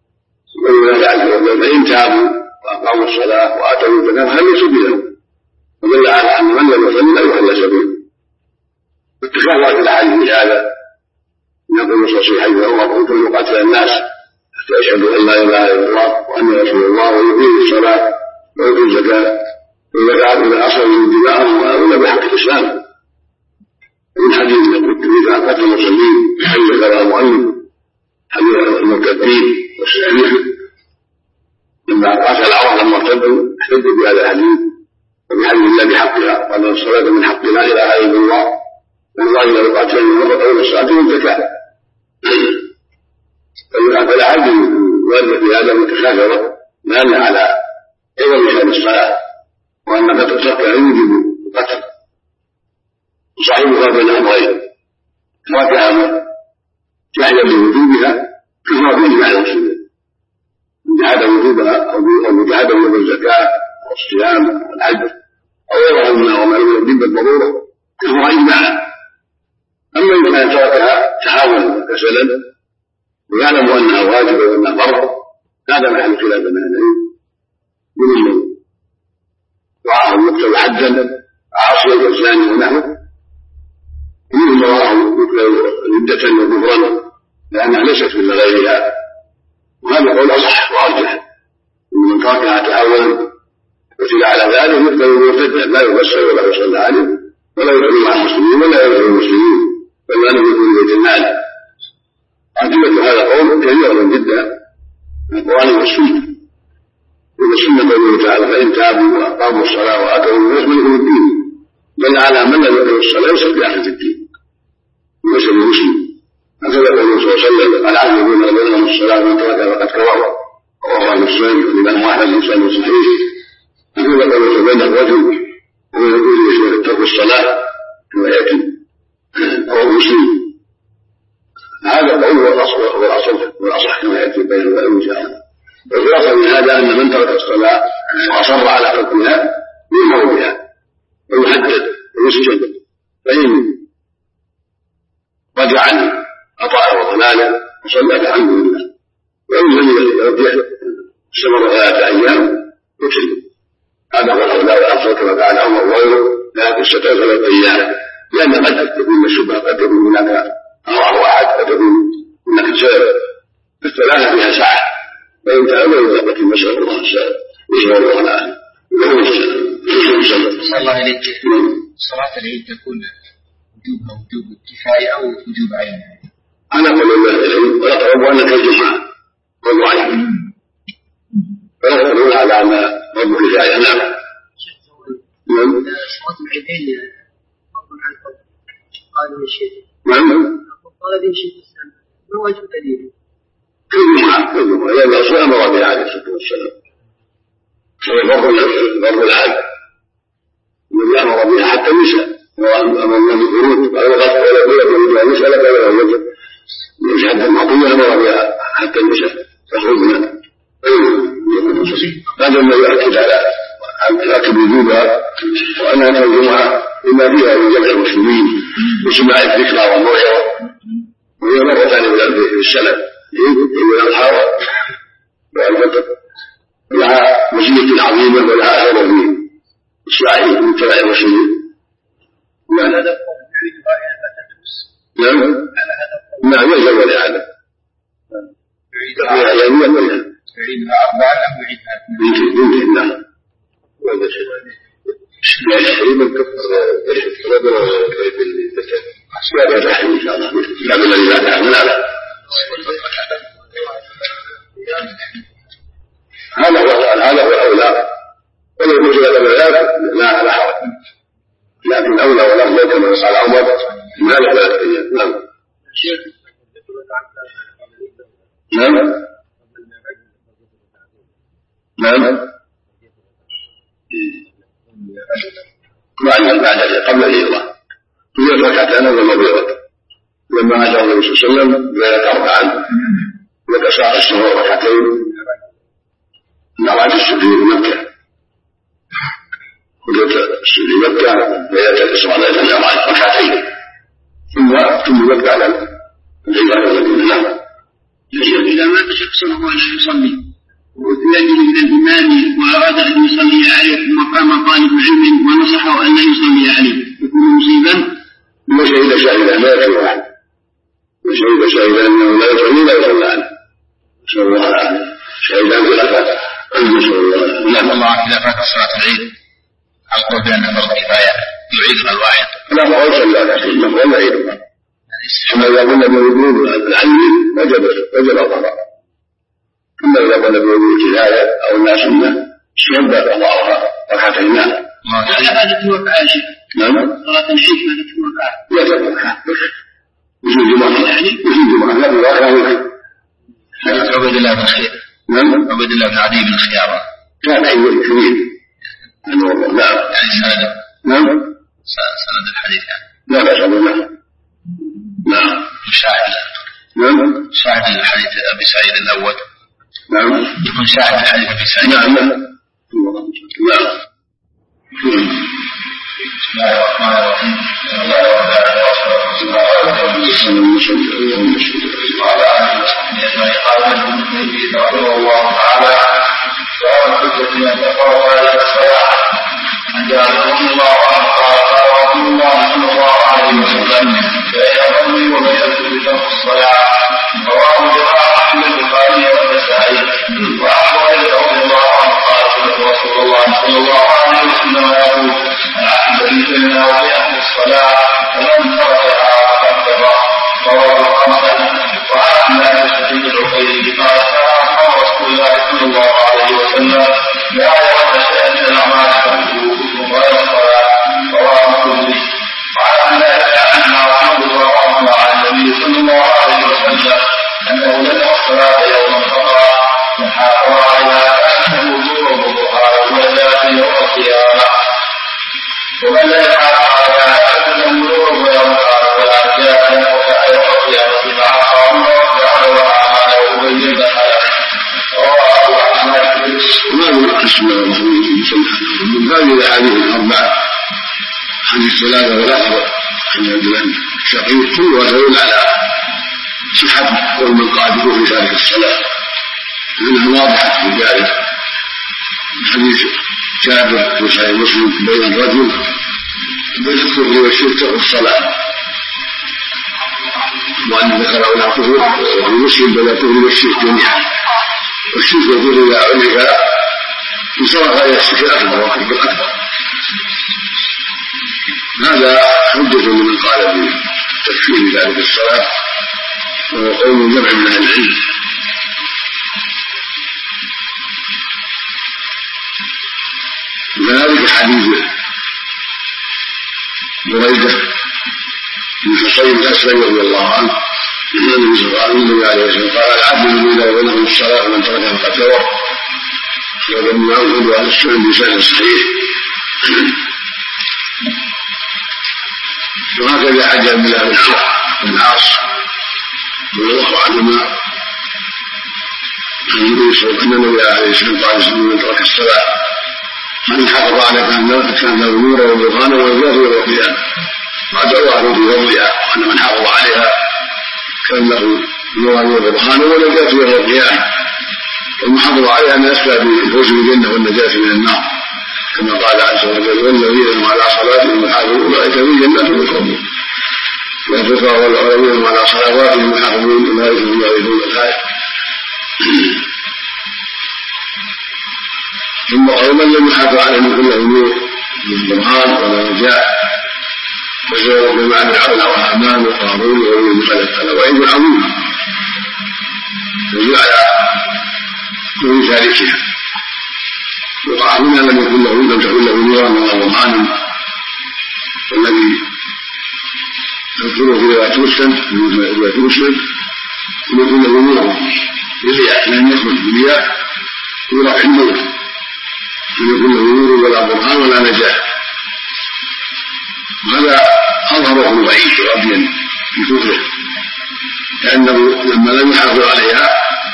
فإن تابوا وأقاموا الصلاة وآتوا الزكاة فهل سبيلهم، ودل على أن من لم يصلي لا يحل سبيله. اتخاذ الأحاديث هذا يقول صحيحين وهو كل يقاتل الناس حتى يشهدوا أن لا إله إلا الله وأن رسول الله ويقيموا الصلاة ويؤتوا الزكاة والزكاة إذا أصل من دماءهم وأولى بحق الإسلام. من حديث إذا قتل المصلين حي ذكر المؤمن حديث المرتدين والسليم لما قاتل العرب لما ارتدوا احتجوا بهذا الحديث وبحمد الله بحقها، وأن الصلاة من حق لا إله إلا الله والله لا يقاتل المرة أو الصلاة والزكاة. فالأحد يؤدى في هذا متخاذرة دال على عظم شأن الصلاة وأن قتل تركها يوجب القتل. صاحبها بين أمرين تركها جهلا بوجوبها كفر بإجماع المسلمين، من جحد وجوبها أو جحد وجوب الزكاة والصيام والحج أو غيرهما وما يوجب بالضرورة كفر إجماعا. أما إن كان تركها تهاونا وكسلا ويعلم أنها واجبة وأنها فرض هذا محل خلاف بين العلم، من رآه يقتل حدا عاصيا والزاني ونحوه، ومنهم رآه يقتل ردة وكفرا لأنها ليست من غيرها. وهذا قول أصح وأرجح، من تركها تهاونا قتل على ذلك يقتل مرتدا لا يغسل ولا يصلى عليه ولا يدعو مع المسلمين ولا يدعو المسلمين بل أنه يكون بيت المال. أدلة هذا قول كثيرة جدا من القرآن والسنة. والسنة قوله تعالى فإن تابوا وأقاموا الصلاة وآتوا الناس منهم الدين، بل على من لم يقم الصلاة ليس بداخل الدين ليس بمسلم. هكذا قوله صلى الله عليه وسلم العبد يقول أن يقم الصلاة من ترك فقد كفر، وهو مسلم لمن واحد الإنسان صحيح. هكذا قوله بين الرجل ويقول يشمل ترك الصلاة كما يأتي وهو مسلم. هذا قول والأصل والأصح كما يأتي بين العلم إن شاء الله. والخلاصة من هذا أن من ترك الصلاة وأصر على حكمها يؤمر بها ويحدد ويسجد، فإن رجع عن خطأه وضلاله وصلى فالحمد لله، وإن لم يرجع استمر ثلاثة أيام يسلم. هذا هو الأولى والأفضل كما قال عمر وغيره، لا تستطيع ثلاثة أيام، لأن قد تكون الشبهة قد تكون هناك أمر واحد قد تكون هناك سبب. الثلاثة فيها ساعة، فإن تأمل ثبت المسألة الله السائل يشغل الله الآن. صلى الله عليك صلاة العيد تكون وجوبها وجوب كفاية أو وجوب عين؟ أنا أقول الله العلم ويقرب أنك الجمعة فرض عين، فلا تقول على أن فرض كفاية. نعم. صلاة العيدين فرض عن فرض قالوا الشيخ. نعم. قال به شيخ الإسلام ما وجه دليله؟ كلمة كلمة لأن الرسول أمر بها عليه الصلاة والسلام، فرض العين الذي أمر بها حتى النساء وأمر الله بالخروج قال وغفر ولا بد من النساء لا بد من الوجه مش حتى المعطية أمر بها حتى النساء تخرجنا. هذا ما يؤكد على يؤكد وجوبها وأنها الجمعة بما فيها من جمع المسلمين وسماع الذكرى والموعظة، وهي مرة في السنة يقول الحارة والفتر لها مزية عظيمة ولها أثر في إصلاح مجتمع المسلمين. نعم. نعم. نعم يجب الإعادة. تقريبا كفر الرجل وكيف الذكر سيادة تحريم إن شاء الله لا من الذي لا تعمل لا هذا هو هذا هو الأولى ولو وجد الأولاد لا على حرج لكن الأولى والأفضل كما نص على عمر من هذه ثلاثة أيام. نعم نعم نعم بعد بعد قبل الهجرة هي ركعتان والمغرب لما هاجر النبي صلى الله عليه وسلم بات أربعا وتساق الشهور ركعتين من أراد السجود في مكة وجدت السجود في مكة ليلة الإسراء ليلة المعراج ركعتين ثم ثم يبقى على العبادة المدينة. إذا مات شخص وهو لا يصلي ويجد من الإمام وأراد أن يصلي عليه ثم قام طالب علم ونصحه أن لا يصلي عليه يكون مصيبا. وشهد شاهدا لا يصلي عنه وشهد شاهدا أنه لا يصلي لا يصلي عنه نسأل الله العافية شهدان بخلافة نسأل الله نعم الله إذا فات صلاة العيد القول بأن فرض كفاية يعيدها الواحد لا ما أوصل لا تحريم ولا يعيدها ثم إذا قلنا بوجود العلم وجب وجب القضاء ثم إذا قلنا بوجود الكفاية أو الناس سنة سيبدأ قضاءها ركعتين. هذا توقع شيء. نعم. صلاة العيد ماذا توقع؟ لا توقع. مثل الجمعة يعني مثل الجمعة لا توقع. عبد الله بن خيار. نعم. عبد الله بن عدي بن خيار. كان أيوة كبير. نعم. يعني سند. نعم. سند الحديث يعني. لا لا سند الله. نعم. شاهد. نعم. شاهد الحديث أبي سعيد الأول. نعم. يكون شاهد الحديث أبي سعيد. نعم. نعم. نعم. بسم الله الرحمن الرحيم. بسم الله الرحمن الرحيم. وعلى آله وصحبه أجمعين. قال ابن تيمية رحمه الله تعالى: سؤال الحجة من تفرق على الصلاة. عن جابر رضي الله عنه قال: قال رسول الله صلى الله عليه وسلم: بين الرجل وبين ترك الصلاة. رواه أحمد البخاري والنسائي. وعن هريرة رضي الله عنه قال: سمعت رسول الله صلى الله عليه وسلم يقول: العهد الذي بيننا وبين الصلاة فمن تركها فقد كفر. رواه الخمسة. وعن عبد الله بن العقيلي قال: كان رسول الله صلى الله عليه وسلم لا يرى شيئا من الأعمال تركه غير الصلاة. رواه مسلم. وعن عبد الله بن عمرو رضي الله عنه عن النبي صلى الله عليه وسلم أنه لم الصلاة يوم الفقر وحافظ على أنه وضوء وضوءها ولا يوم القيامة. ومن لا يحافظ على أنه وضوء ويوم ولا جاء يوم القيامة مع قوم وفعل وعمل وبين دخل. رواه أحمد. وهذا القسم من هذه الأحاديث الأربعة حديث الثلاثة والأخر عن عبد الله الشقيق كلها تدل على صحة قول من قادر في ذلك الصلاة لأنها واضحة في ذلك. حديث جابر في صحيح مسلم بين الرجل بين الكفر والشرك والصلاة، وأن ذكر أنه كفر ومسلم بين الكفر والشرك جميعا، والشرك والكفر إذا علق انصرف إلى الشرك الأكبر والكفر الأكبر. هذا حجة لمن قال بتكفير ذلك الصلاة وهو قول جمع من أهل العلم. وذلك حديث بريدة من حصين الأسلم رضي الله عنه أن النبي صلى الله عليه وسلم قال: العبد الذي لا يبلغ الصلاة من تركها فقد كفر. وابن معبد وأهل السنة بلسان صحيح. وهكذا حج عبد الله بن العاص رضي الله عنهما عن النبي صلى الله عليه وسلم قال: من ترك الصلاة من حافظ على كان له نورا وبرهانا ويزداد يوم القيامة. وأدعو أهله بفضلها وأن من حافظ عليها كان له نورا وبرهانا ويزداد يوم القيامة. والمحافظ عليها من أسباب الفوز بالجنة والنجاة من النار، كما قال عز وجل: والذين على صلاتهم يحافظون أولئك في جنات مكرمون. والذين على صلواتهم يحافظون أولئك هم الوارثون. الآية. ثم قوما لم يحافظ عليهم كله نور من برهان ولا نجاة فسيروا بما فرعون وهامان وقارون وأولي الخلف. هذا وعيد عظيم يدل على كل تاريخها. وقارون لم يكن له لم تكن له نورا ولا برهان، والذي يذكره في رواية مسلم رواية مسلم لم يكن له نور للياء لم يخرج بالياء يرى النور، لم يكن له نور ولا برهان ولا نجاة. وهذا أظهره الوعيد وأبين في كفره، لأنه لما لم يحافظ عليها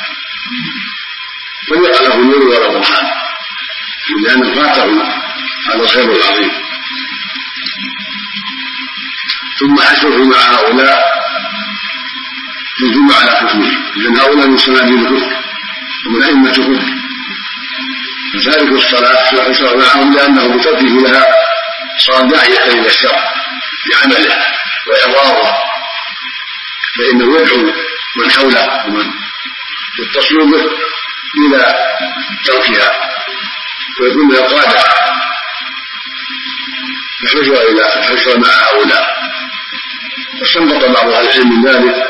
لم يقع له نور ولا برهان، لأنه فاته هذا الخير العظيم. ثم حشره مع هؤلاء يدل على كفره، لأن هؤلاء من صناديد الكفر ومن أئمة الكفر، فتارك الصلاة يحشر معهم لأنه بتركه لها صار داعية إلى الشر بعمله وإعراضه، فإنه يدعو من حوله ومن يتصل به إلى تركها ويكون له قادة يحشر إلى الحشر مع هؤلاء. واستنبط بعض اهل العلم من ذلك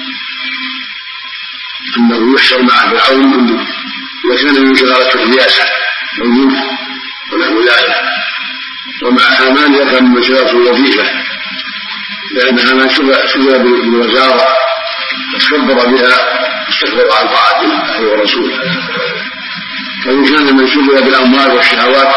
انه يحشر مع فرعون اذا كان من شغاله الرياسه والملك ونحو ذلك، ومع هامان اذا كان من شغاله الوظيفه، لان هامان شغل بالوزاره واستكبر بها واستكبر عن طاعه الله ورسوله. فان كان من شغل بالاموال والشهوات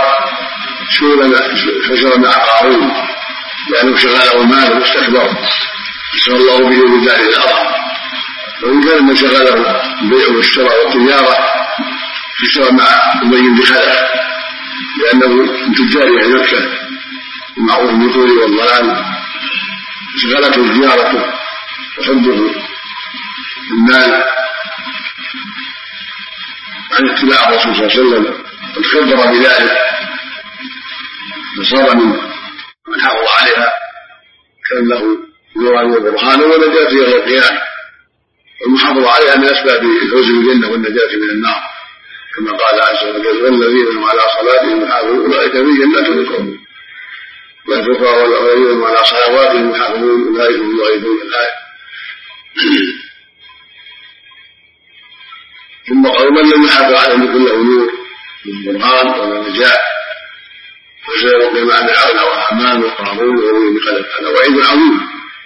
حشر مع قارون لأنه شغله المال واستكبر نسأل الله به بدار الأرض. وإن كان من شغله البيع والشراء والتجارة حشر مع أبي بن خلف لأنه من تجار أهل مكة ومعروف بالطول والضلال، شغلته التجارة وحبه المال عن اتباع الرسول صلى الله عليه وسلم، وتكبر بذلك فصار من من حافظ عليها كان له نورا وبرهانا ونجاة يوم القيامة. والمحافظة عليها من أسباب الفوز بالجنة والنجاة من النار، كما قال عز وجل والذين هم على صلاتهم يحافظون أولئك في جنات الخلد، والذين هم على صلواتهم يحافظون أولئك هم الغيبون. الآية. ثم قوما لم يحافظ عليهم كله نور من برهان ولا نجاة وسيروا بما فرعون وهامان وقارون وأولي الخلف. هذا وعيد عظيم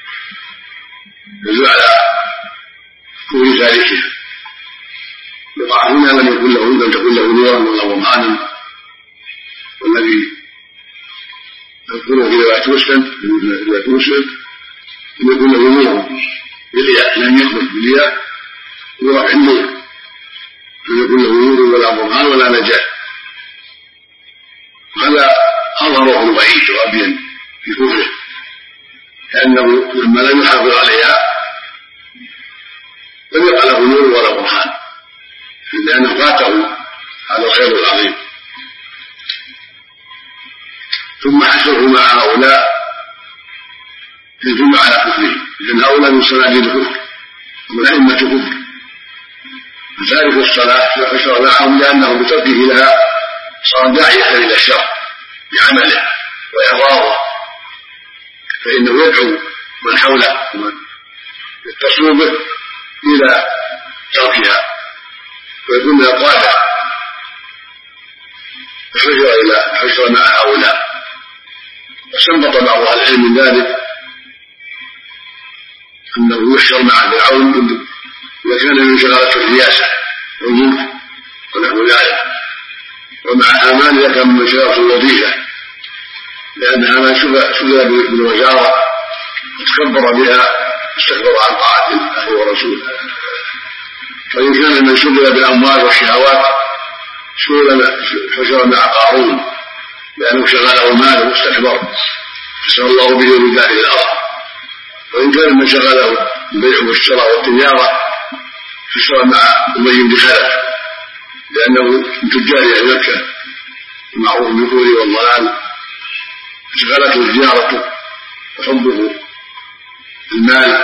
يدل على كل تاريخها. وقارون لم يكن له لم تكن له نورا ولا برهانا، والذي يذكره في رواية مسلم رواية مسلم لم يكن له نور بالياء لم يخرج بالياء يرى النور، لم يكن له نور ولا برهان ولا نجاة. هذا أظهره الوعيد وأبين في كفره، لأنه لما لم يحافظ عليها لم يقع له نور ولا برهان، لأنه فاته هذا الخير العظيم. ثم حشره مع هؤلاء يدل على كفره، لأن هؤلاء من صناديد الكفر ومن أئمة الكفر، فتارك الصلاة يحشر معهم لأنه بتركه لها صار داعية إلى الشر بعمله وإعراضه، فإنه يدعو من حوله ومن يتصل به إلى تركها ويكون له قادة يحشر إلى الحشر مع هؤلاء. واستنبط بعض اهل العلم من ذلك أنه يحشر مع فرعون إذا كان من شغالة الرياسة والملك ونحو ذلك، ومع هامان إذا كان من شغالة الوظيفة، لأن هامان شغل بالوزارة وتكبر بها واستكبر عن طاعة الله ورسوله. فإن كان من شغل بالأموال والشهوات حشر مع قارون لأنه شغله المال واستكبر نسأل الله به بدار الأرض. وإن كان من شغله البيع والشراء والتجارة حشر مع أبي بن خلف لأنه من تجار أهل مكة معروف بالطول والضلال، شغلته التجارة وحبه المال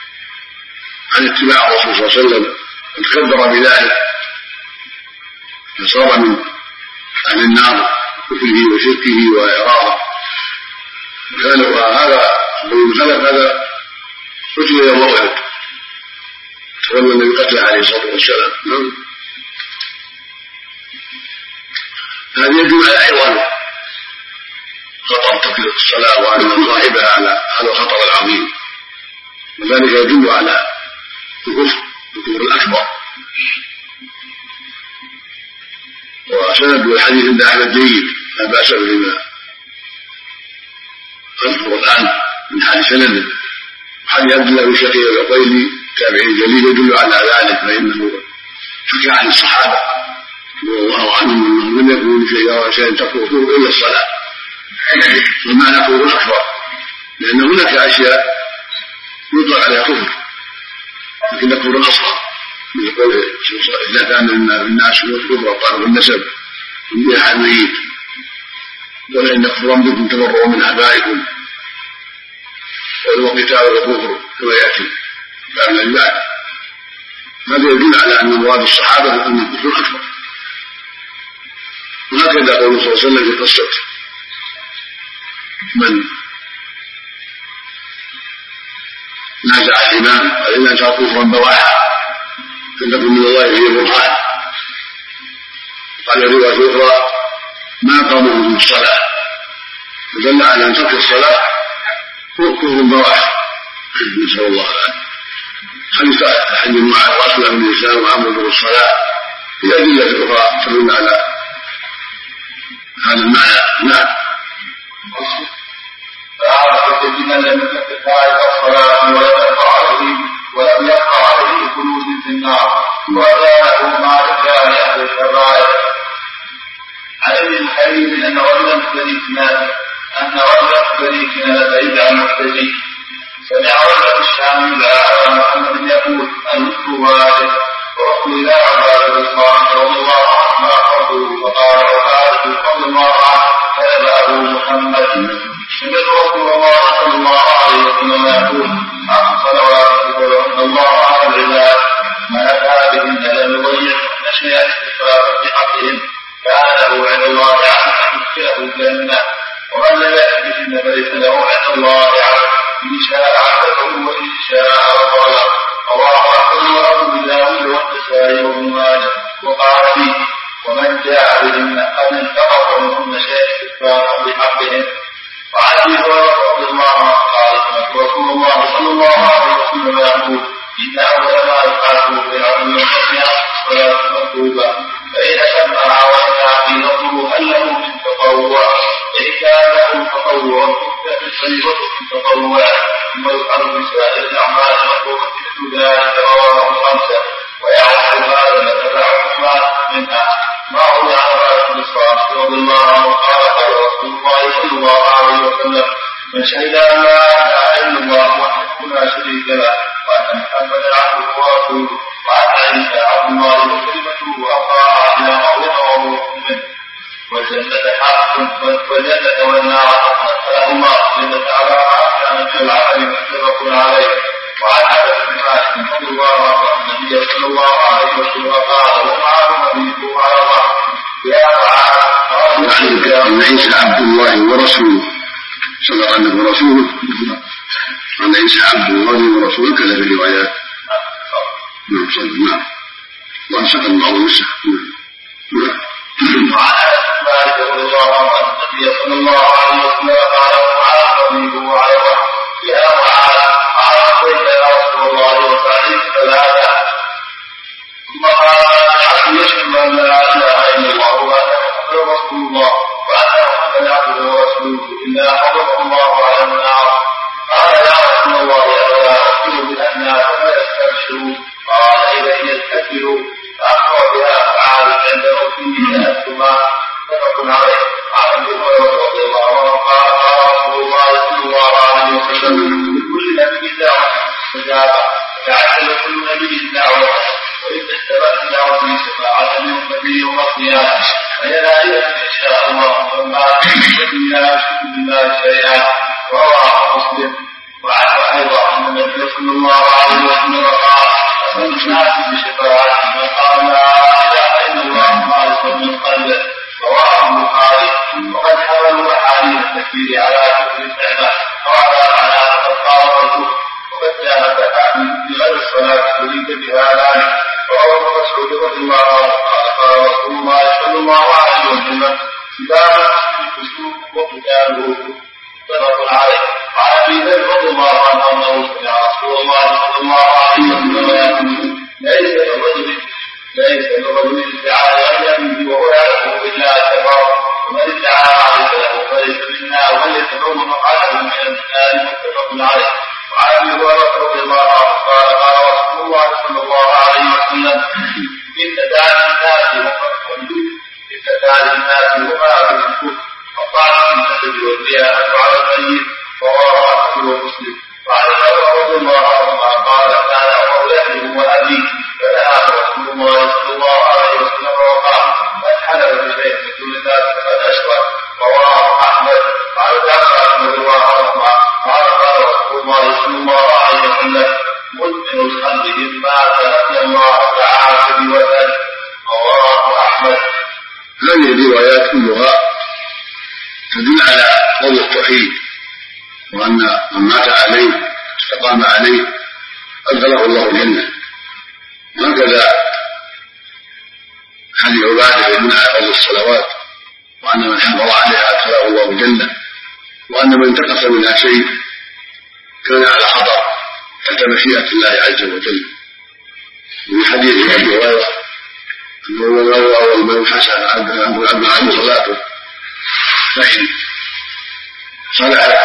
عن اتباع الرسول صلى الله عليه وسلم، وتكبر بذلك فصار من أهل النار كفره وشركه وإعراضه. وكان هذا بالمخالف هذا قتل يوم أحد تولى النبي قتله عليه الصلاة والسلام. هذا يدل على أيضا خطر تكليف الصلاة وأن صاحبها على هذا الخطر العظيم، وذلك يدل على الكفر الكفر الأكبر. وسند الحديث عند أحمد جيد لا بأس بما خلف القرآن من حال سنده. وحديث عبد الله بن شقيق العقيلي تابعي جليل يدل على ذلك، فإنه حكى عن الصحابة رضي الله عنهم أنهم لم يكونوا شيئا تكفر إلا الصلاة، والمعنى كفر أكبر، لأن هناك أشياء يطلق عليها كفر لكن كفر أصغر، من قوله إذا كان الناس كفر الطعن بالنسب من بيع الميت، ولئن كفرا بكم تبرؤوا من آبائكم، وقتال كفر كما يأتي بعد البعد. هذا يدل على أن مراد الصحابة أن الكفر أكبر. وهكذا قول صلى الله عليه وسلم في قصة من نازع الإمام قال إذا جاء كفرا بواحا فلتكن من الله فيه برهان. قال رواية أخرى ما قاموا بالصلاة، فدل على أن ترك الصلاة كفر بواحا، نسأل الله العافية. حديث حج معاذ وأسلم من الإسلام وأمره بالصلاة في أدلة أخرى تدل على هذا المعنى. نعم. فعرفت بمن لم يكفر فاعل الصلاة ولم يقع عليه ولم يقع عليه خلود في النار وأدانه مع رجال أهل الكبائر. عن ابن الحبيب أن رجلا بني كنانة أن رجلا بني كنانة يدعى المحتجي سمع رجلا الشام يدعى على محمد يقول المسك واحد ورحت إلى عباد الصالح رضي الله عنه أخذه فقال وقال بفضل الله فنبأه محمد سمعت رسول الله صلى الله عليه وسلم يقول خمس صلوات ويحمد الله على العباد ما أتى بهن لم يضيع شيئا استغفارا بحقهم كان له عند الله عز أن يدخله الجنة ومن لم يأت بهن فليس له عند الله عز إن شاء عبده وإن شاء غفر رواه أحمد وأبو داود والنسائي وابن ماجه. وقال فيه ومن جاء بهن قد انتقص منهن شيئا استغفارا بحقهم. وعن ابي هريره رضي الله عنه قال رسول الله صلى الله عليه وسلم يقول ان اول ما يقاتل في العدو والصيام الصلاه المكتوبه فان سمعها وإذا في نصره هل له من تطوع فان كان له تطوع فالفريضه من تطوع ثم يفعل بسائر الاعمال المطلوبه مثل ذلك رواه الخمسه. ويعرف هذا مثل عثمان منها ما روي عن رسول الصالح رضي الله عنه قال قال رسول الله صلى الله عليه وسلم من شهد ان لا اله الا الله وحده لا شريك له وان محمدا عبده ورسوله وعن عيسى عبد الله وكلمته واطاع الى موضعه ومؤمن والجنه حق والجنه والنار مثله الله جنه على ما كان من العمل متفق عليه. وعن انس بن مالك رضي الله عنه ان النبي صلى الله عليه وسلم قال ومعه نبيه على الله يا معاذ أن عيسى عبد الله ورسوله صدق أنه رسوله أن عيسى عبد الله ورسوله كذا في الروايات. نعم صدق. نعم وأنسق الله نفسه. نعم. وعن انس بن مالك رضي الله عنه ان النبي صلى الله عليه وسلم قال ومعه نبيه على الله يا معاذ عرفت يا رسول الله وسعيد ثلاثة ثم قال العبد يشهد أن لا إله إلا الله وأن محمدا رسول الله وأن محمدا عبده ورسوله إلا حرمه الله على النار. قال يا رسول الله ألا أخبر بالأناس فلا يستبشروا قال إذا يستكبروا فأخبر بها فعال عند موته تأثما متفق عليه. عن أبي هريرة رضي الله عنه قال قال رسول الله صلى الله عليه وسلم لكل نبي دعوة مستجابة فعجل كل نبي دعوة وإذا اتبعت دعوة شفاعة من النبي يوم القيامة فهي داعية إن شاء الله وما الذي لا يشرك بالله شيئا. رواه مسلم. وعن أيضا أن النبي صلى الله عليه وسلم قال أسأل الناس بشفاعة من قال لا إله إلا الله خالصا التكبير على كل النعمة وعلى على الأرقام والكفر وقد جاء بغير الصلاة تريد بها ذلك. وروى ابن مسعود رضي الله عنه قال رسول الله صلى الله عليه وسلم باب الفسوق وقتاله متفق عليه. وعن ابي ذر رضي الله عنه انه سمع رسول الله صلى الله عليه وسلم يقول ليس للرجل ليس للرجل ادعاء غيره وهو يعلم بالله كفر ومن ادعى معرفه له فليس منا ومن يتبوأ مقعده من النار متفق عليه. وعن ابي هريره رضي الله عنه قال قال رسول الله صلى الله عليه وسلم ان دعاء الناس كتاب الناس وما بالكفر وقال من الجسد والرياء وعلى الميت رواه احمد ومسلم. وعن ابي رضي الله عنه قال كان عمر يحلف وابيه فنهى رسول الله صلى الله عليه وسلم وقال من حلف بشيء من دون ذلك فقد اشرك رواه احمد. وعن جابر رضي الله عنه قال قال رسول الله صلى الله عليه وسلم مدمن الخمر ان مات لقي الله تعالى بوثن رواه احمد. هذه الروايات كلها تدل على قول التوحيد وأن من مات عليه استقام عليه أدخله الله الجنة. وهكذا حديث عبادة يدل على فضل الصلوات وأن من حفظ عليها أدخله الله الجنة. وأن من انتقص منها شيء كان على خطر تحت مشيئة الله عز وجل. وفي حديث أبي هريرة أنه أول من حسن عبد العبد صلاته فإن صلح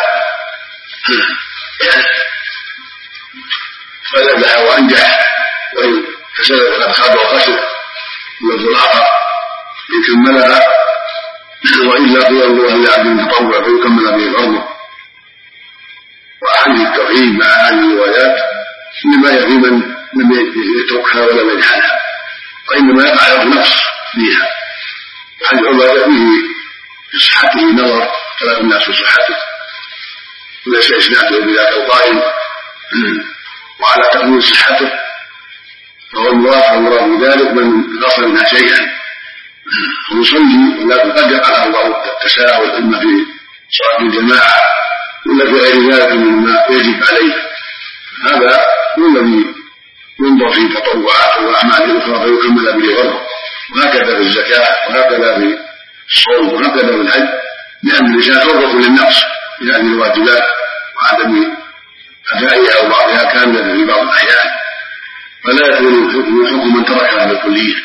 فذبح وأنجح وإن فسد فقد خاب وخسر. واللفظ الآخر إن كملها وإلا قيل الله لعبد تطوع فيكمل به فرضه. وأحاديث التوحيد مع هذه الروايات إنما يفي من لم يتركها ولم يجحدها وإنما يقع له نقص فيها. حديث عبادة فيه في صحته نظر كلام الناس في صحته وليس إسناده بذاك القائل وعلى تقويم صحته فهو الموافق المراد بذلك من غفل منها شيئا ويصلي ولكن قد يقع الله التساهل إما في صلاة الجماعة ولا في غير ذلك مما يجب عليه. هذا هو الذي ينظر في تطوعات وأعمال أخرى فيكمل به غيره. وهكذا في الزكاة وهكذا في الصوم وهكذا في الحج لأن الإنسان يتوقف للنقص في هذه الواجبات وعدم أدائها أو بعضها كاملة في بعض الأحيان فلا يكون الحكم من تركها بالكلية.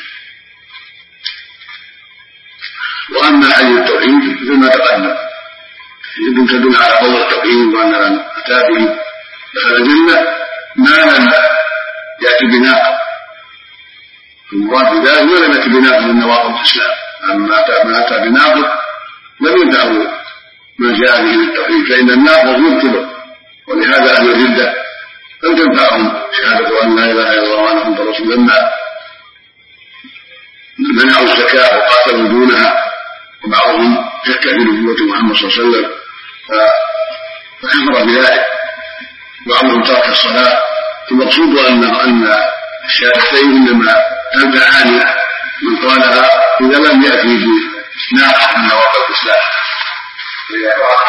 وأما حديث التوحيد فيما تقدم يمكن تدل على قول التوحيد وأن من أتى به دخل الجنة ما لم يأتي بناقض. المراد بذلك ما لم يأتي بناقض من نواقض الإسلام. أما ما أتى بناقض لم يدعه ما جاء به التوحيد فإن الناقض يبطل. ولهذا أهل الردة لم تنفعهم شهادة أن لا إله إلا الله وأن محمدا رسول الله منعوا الزكاة وقاتلوا دونها وبعضهم شك في نبوة محمد صلى الله عليه وسلم فكفر بذلك. وبعضهم ترك الصلاة. المقصود أن أن الشهادتين إنما تنفعان من قالها إذا لم يأتي بناقض من نواقض الإسلام. إذا قال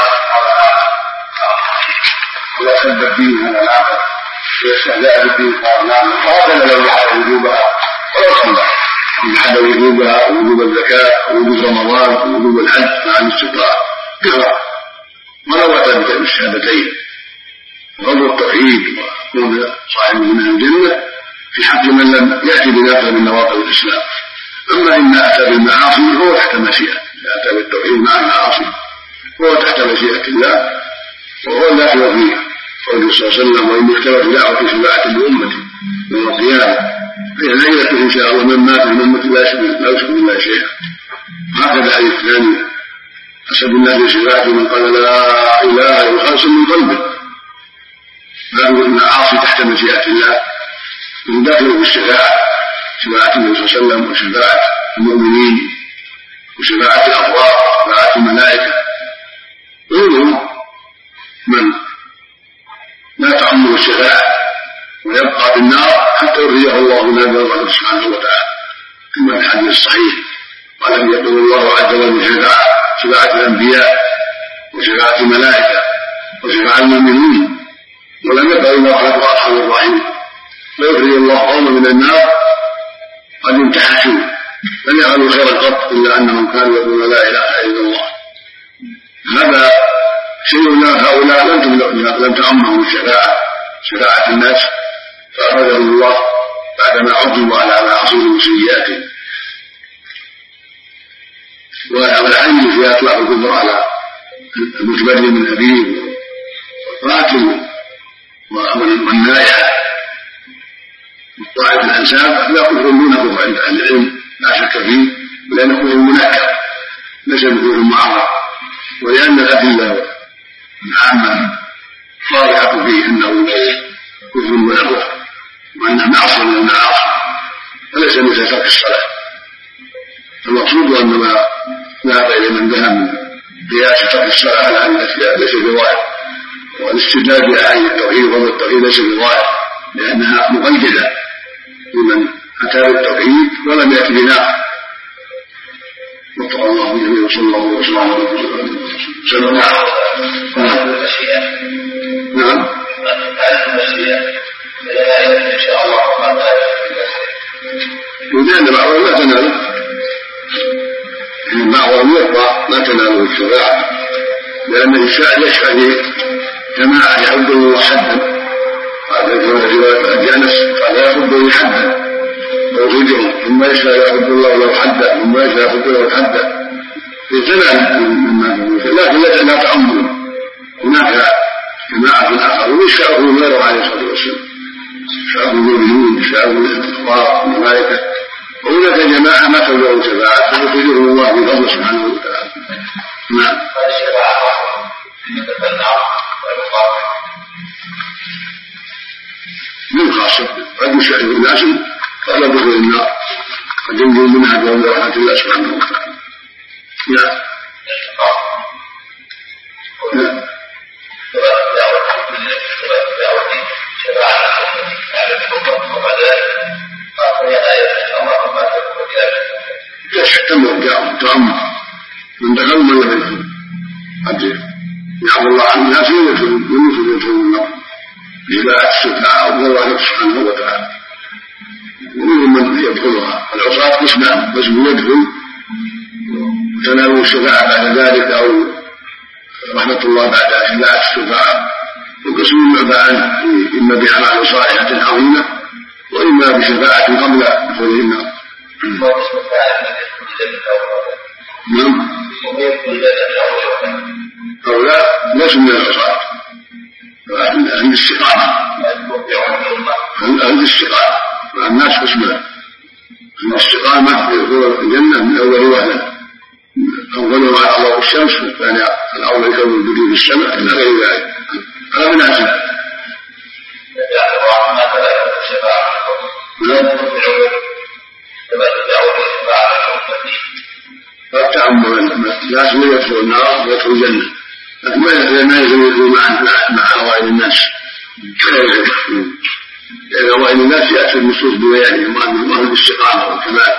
ولا سب الدين هذا العمل ويستهزأ بالدين قال نعم فهذا لو جحد وجوبها ولو صلى إن جحد وجوبها ووجوب الزكاة ووجوب رمضان ووجوب الحج مع الاستطاعة كفر ولو أتى بالشهادتين. وقول التوحيد وكون صاحبه من الجنة في حق من لم يأتي بناقض من نواقض الإسلام. أما إن أتى بالمعاصي فهو تحت مشيئة. إذا أتى بالتوحيد مع المعاصي فهو تحت مشيئة الله. وهو لا يوفي قوله صلى الله عليه وسلم وإن اختلف دعوة شفاعة لأمتي يوم القيامة فهي ليلة إن شاء الله من مات من أمتي لا يشرك بالله شيئا. هكذا حديث الثاني أسد الناس شفاعة من قال لا إله إلا خالصا من قلبه. فهو المعاصي تحت مشيئة الله وداخل في الشفاعة شفاعة النبي صلى الله عليه وسلم وشفاعة المؤمنين وشفاعة الأبرار وشفاعة الملائكة ومنهم من لا تعمه الشفاعة ويبقى بالنار حتى يرضيه الله من الله سبحانه وتعالى كما في الحديث الصحيح. ولم يقل الله عز وجل شفاعة شفاعة الأنبياء وشفاعة الملائكة وشفاعة المؤمنين، ولم يقل الله على أرحم الراحمين، فيخرج الله قوما من النار قد امتحنوا لم يعملوا خيرا قط إلا أنهم كانوا يقولون لا إله إلا الله. هذا شيء هؤلاء لم تعمهم الشفاعة شفاعة الناس، فأخرجهم الله بعدما عذبوا على معاصيهم وسيئاتهم. والعين في إطلاق الكفر على المتبرئ من أبيه والقاتل والنائح وطاعة الأنساب لا كفر دون كفر عند أهل العلم لا شك فيه، ولأنه كفر منكر ليس بكفر معرض، ولأن الأدلة العامة صارحة فيه أنه كفر ويكفر وأنه معصية من المعاصي، فليس مثل ترك الصلاة. المقصود أن ما ذهب إلى من ذهب من قياس ترك الصلاة على أن الأشياء ليس بظاهر، والاستدلال بأحاديث التوحيد وهو التوحيد ليس بظاهر، لأنها مقيدة لمن أتى بالتوحيد ولم يأتي بناقض. وفق الله به وصلى الله وسلم على رسول الله. نعم. إن شاء الله لأن بعضهم لا تناله، إن بعضهم يقطع لا تناله الشفاعة، لأن الشاعر يشفع في جماعة يعبد الله حدا، قال في رواية أنس قال يعبد حدا ويخرجهم، ثم يشفع يعبد الله له حدا، ثم يشفع يعبد له حدا يتنال مما يقول، لكن لا تعمل. هناك جماعة آخرون يشفعهم غيره عليه الصلاة والسلام، يشفعهم المؤمنون، يشفعهم الكفار الملائكة، وهناك جماعة ما تبلغ شفاعة فيخرجهم الله بفضله سبحانه وتعالى. نعم. من خاصة قد يشفع الناس قبل دخول النار، قد ينجو منها بأمر رحمة الله سبحانه وتعالى. نعم. نعم. يحتمل تعمق من دخل من يدخل، قد يعظ الله عن الناس ويدخل من يدخل يدخل النار بإباعة الشفاعة والله سبحانه وتعالى، ومنهم من يدخلها. العصاة قسمان، قسم يدخل وتناله الشفاعة بعد ذلك أو رحمة الله بعد إباعة الشفاعة، وقسم يعفى عنه إما بأعمال صالحة عظيمة وإما بشفاعة قبل دخول النار. نعم. هؤلاء ليسوا من العصاة، أهل الاستقامة، أهل الاستقامة، والناس قسمان، الاستقامة يدخلون الجنة من أول وهلة، أولهم على الله الشمس، والثاني الأول يكون البدو في السماء إلى غير ذلك. هذا من عزم. فالتعمل الناس من يدخل النار ويدخل الجنة، لكن ما يزول مع أوائل الناس، لأن أوائل الناس يأتي النصوص ببيانهم وأنهم أهل الاستقامة والكمال.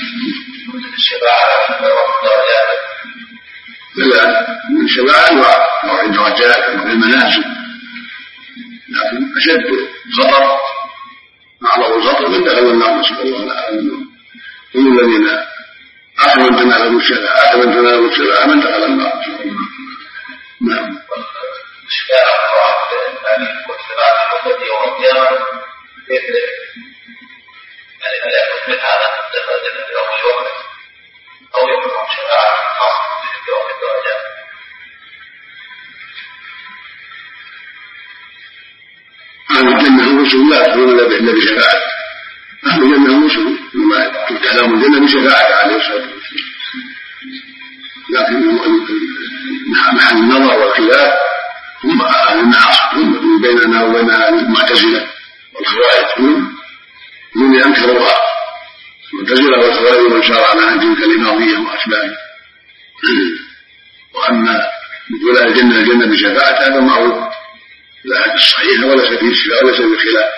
لا، من الشفاعة أنواع، نوع الدرجات ونوع المنازل، لكن أشد خطر أعظم الخطر من دخل النار، نسأل الله العافية. هم الذين آخر من تناله الشفاعة، آخر من تناله الشفاعة من دخل النار. نعم. أو يكون شفاعة خاصة بيوم الدرجات. أهل الجنة رسل لا يدخلون إلا بشفاعة، أهل الجنة رسل وما تفتح لهم الجنة بشفاعة عليه الصلاة والسلام، لكن محل النظر والخلاف هم أهل المعاصي، هم بيننا وبين المعتزلة والخوارج، هم ينكروها المعتزلة والخوارج من سار على نهجهم كالإمامية وأشباههم. وأما دخول الجنة الجنة بشفاعة هذا معروف لا الصحيح وليس فيه شفاعة وليس فيه خلاف.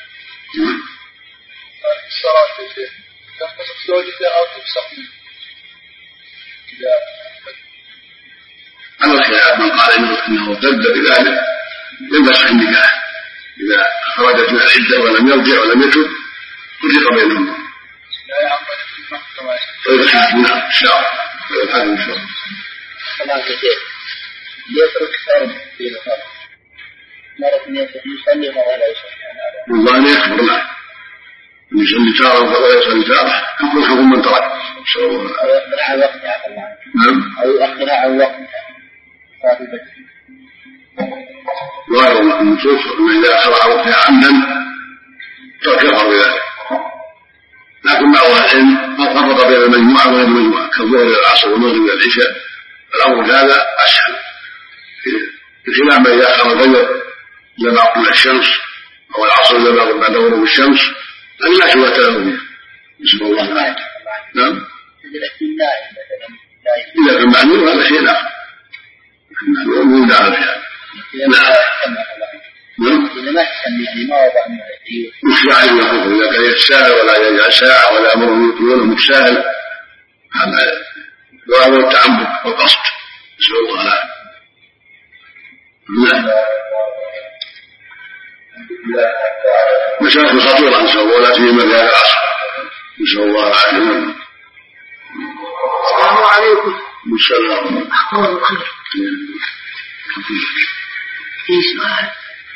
الصلاة تنقص زوجته أو تفسخ على الخلاف من قال إنه ارتد بذلك ينفسخ النكاح إذا خرجت من العدة ولم يرجع ولم يتب فرق بينهم. ويضحك نعم إن شاء الله ويضحك إن شاء الله. طبعا كثير يترك فرض في الفرض مرة يصلي مرة لا يصلي. والله أن يكبر له يصلي تارة ولا يصلي تارة يكون حكم من ترك. أو يأخذ عن وقتها. نعم. أو يأخذ عن وقتها. ظاهر النصوص أن إذا أخذ وقتها عمدا فكفر بذلك، لكن بعض العلم ما فرق بين المجموعة وغير المجموعة كالظهر إلى العصر والمغرب إلى العشاء، الأمر هذا أسهل بخلاف ما إذا أخر الفجر إلى بعد طلوع الشمس أو العصر إلى بعد غروب الشمس هذه لا شبهة له فيها. نسأل الله العافية. نعم. إذا كان معلوم هذا شيء آخر. معلوم يدعى فيها. نعم. إذا ما تسمي يعني ما وضع من الأيوة مش يعني يقول إذا كان يتساهل ولا يجعل ساعة ولا أمر يقولونه متساهل هذا يعمل التعمد والقصد. نسأل الله العافية. نعم. مشاكل خطيرة نسأل الله لا سيما في هذا العصر. نسأل الله العافية. السلام عليكم. السلام. أخبار الخير. في سؤال.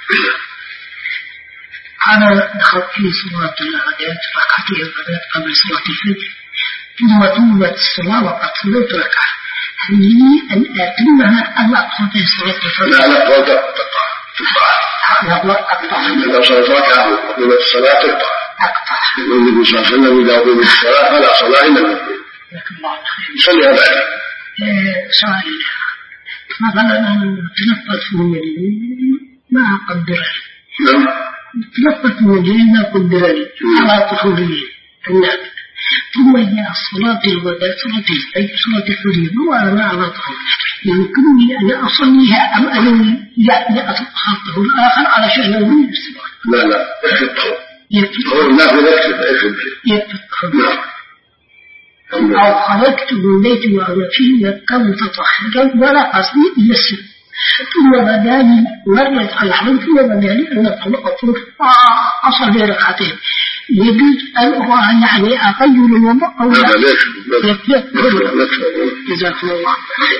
أنا دخلت في صلاة الغداء ركعتين الغداء قبل صلاة الفجر ثم تمت الصلاة وقد صليت ركعة، هل لي أن أتمها أم أقصد صلاة الفجر؟ لا لا لا تقطع لا أقطع. إذا صليت ركعة وقبلت الصلاة تقطع. أقطع. النبي صلى الله عليه وسلم إذا قبلت الصلاة فلا صلاة إلا بالقبول. لكن الله خير. صليها بعد. سؤال مثلا أنا تنفذت من الليل ما أقدر نعم. تنفذت من الليل ما أقدر لي على طفولي النعم، ثم جاء صلاة الغداء صلاة الفجر صلاة الفريضة وأنا على طفول يمكنني أن أصليها أم أن يأخذه الآخر على شأن يومي الصلاة؟ لا لا يكفي الطهور. يكفي الطهور لا يكفي يكفي الطهور. أو خرجت من بيتي وأنا فيه مكة متطهرا ولا قصدي إلا السن، ثم بدا لي مرت على الحرم ثم بدا لي أن أطلق أصلي ركعتين، يجوز أن يعني أغير الوضوء أو لا؟ لا يكفي. جزاكم الله.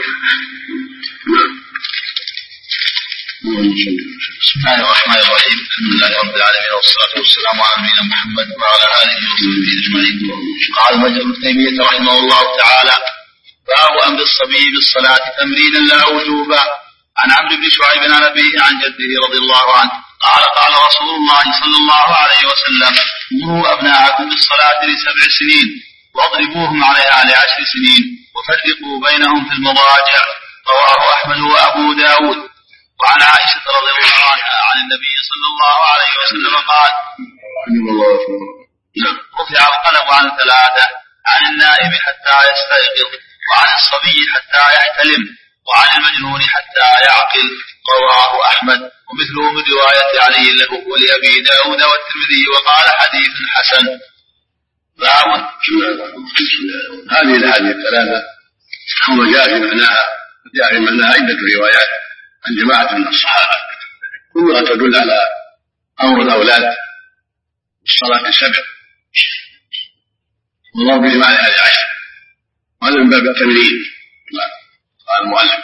بسم الله الرحمن الرحيم، الحمد لله رب العالمين والصلاة والسلام على نبينا محمد وعلى آله وصحبه أجمعين. قال ابن تيمية رحمه الله تعالى: باب أمر الصبي بالصلاة تمرينا لا وجوبا. عن عمرو بن شعيب عن أبيه عن جده رضي الله عنه قال: قال رسول الله صلى الله عليه وسلم: مروا أبناءكم بالصلاة لسبع سنين واضربوهم عليها لعشر سنين وفرقوا بينهم في المضاجع. رواه أحمد وأبو داود. وعن عائشة رضي الله عنها عن النبي صلى الله عليه وسلم قال: رفع القلم عن ثلاثة: عن النائم حتى يستيقظ، وعن الصبي حتى يحتلم، وعن المجنون حتى يعقل. رواه أحمد ومثله من رواية علي له ولأبي داود والترمذي وقال: حديث حسن. باب هذه الأحاديث الثلاثة هم جاء في معناها جاء في معناها عدة روايات عن جماعة من الصحابة كلها تدل على أمر الأولاد بالصلاة السبع وضربهم عليها لعشر، وهذا من باب التمرين قال المؤلف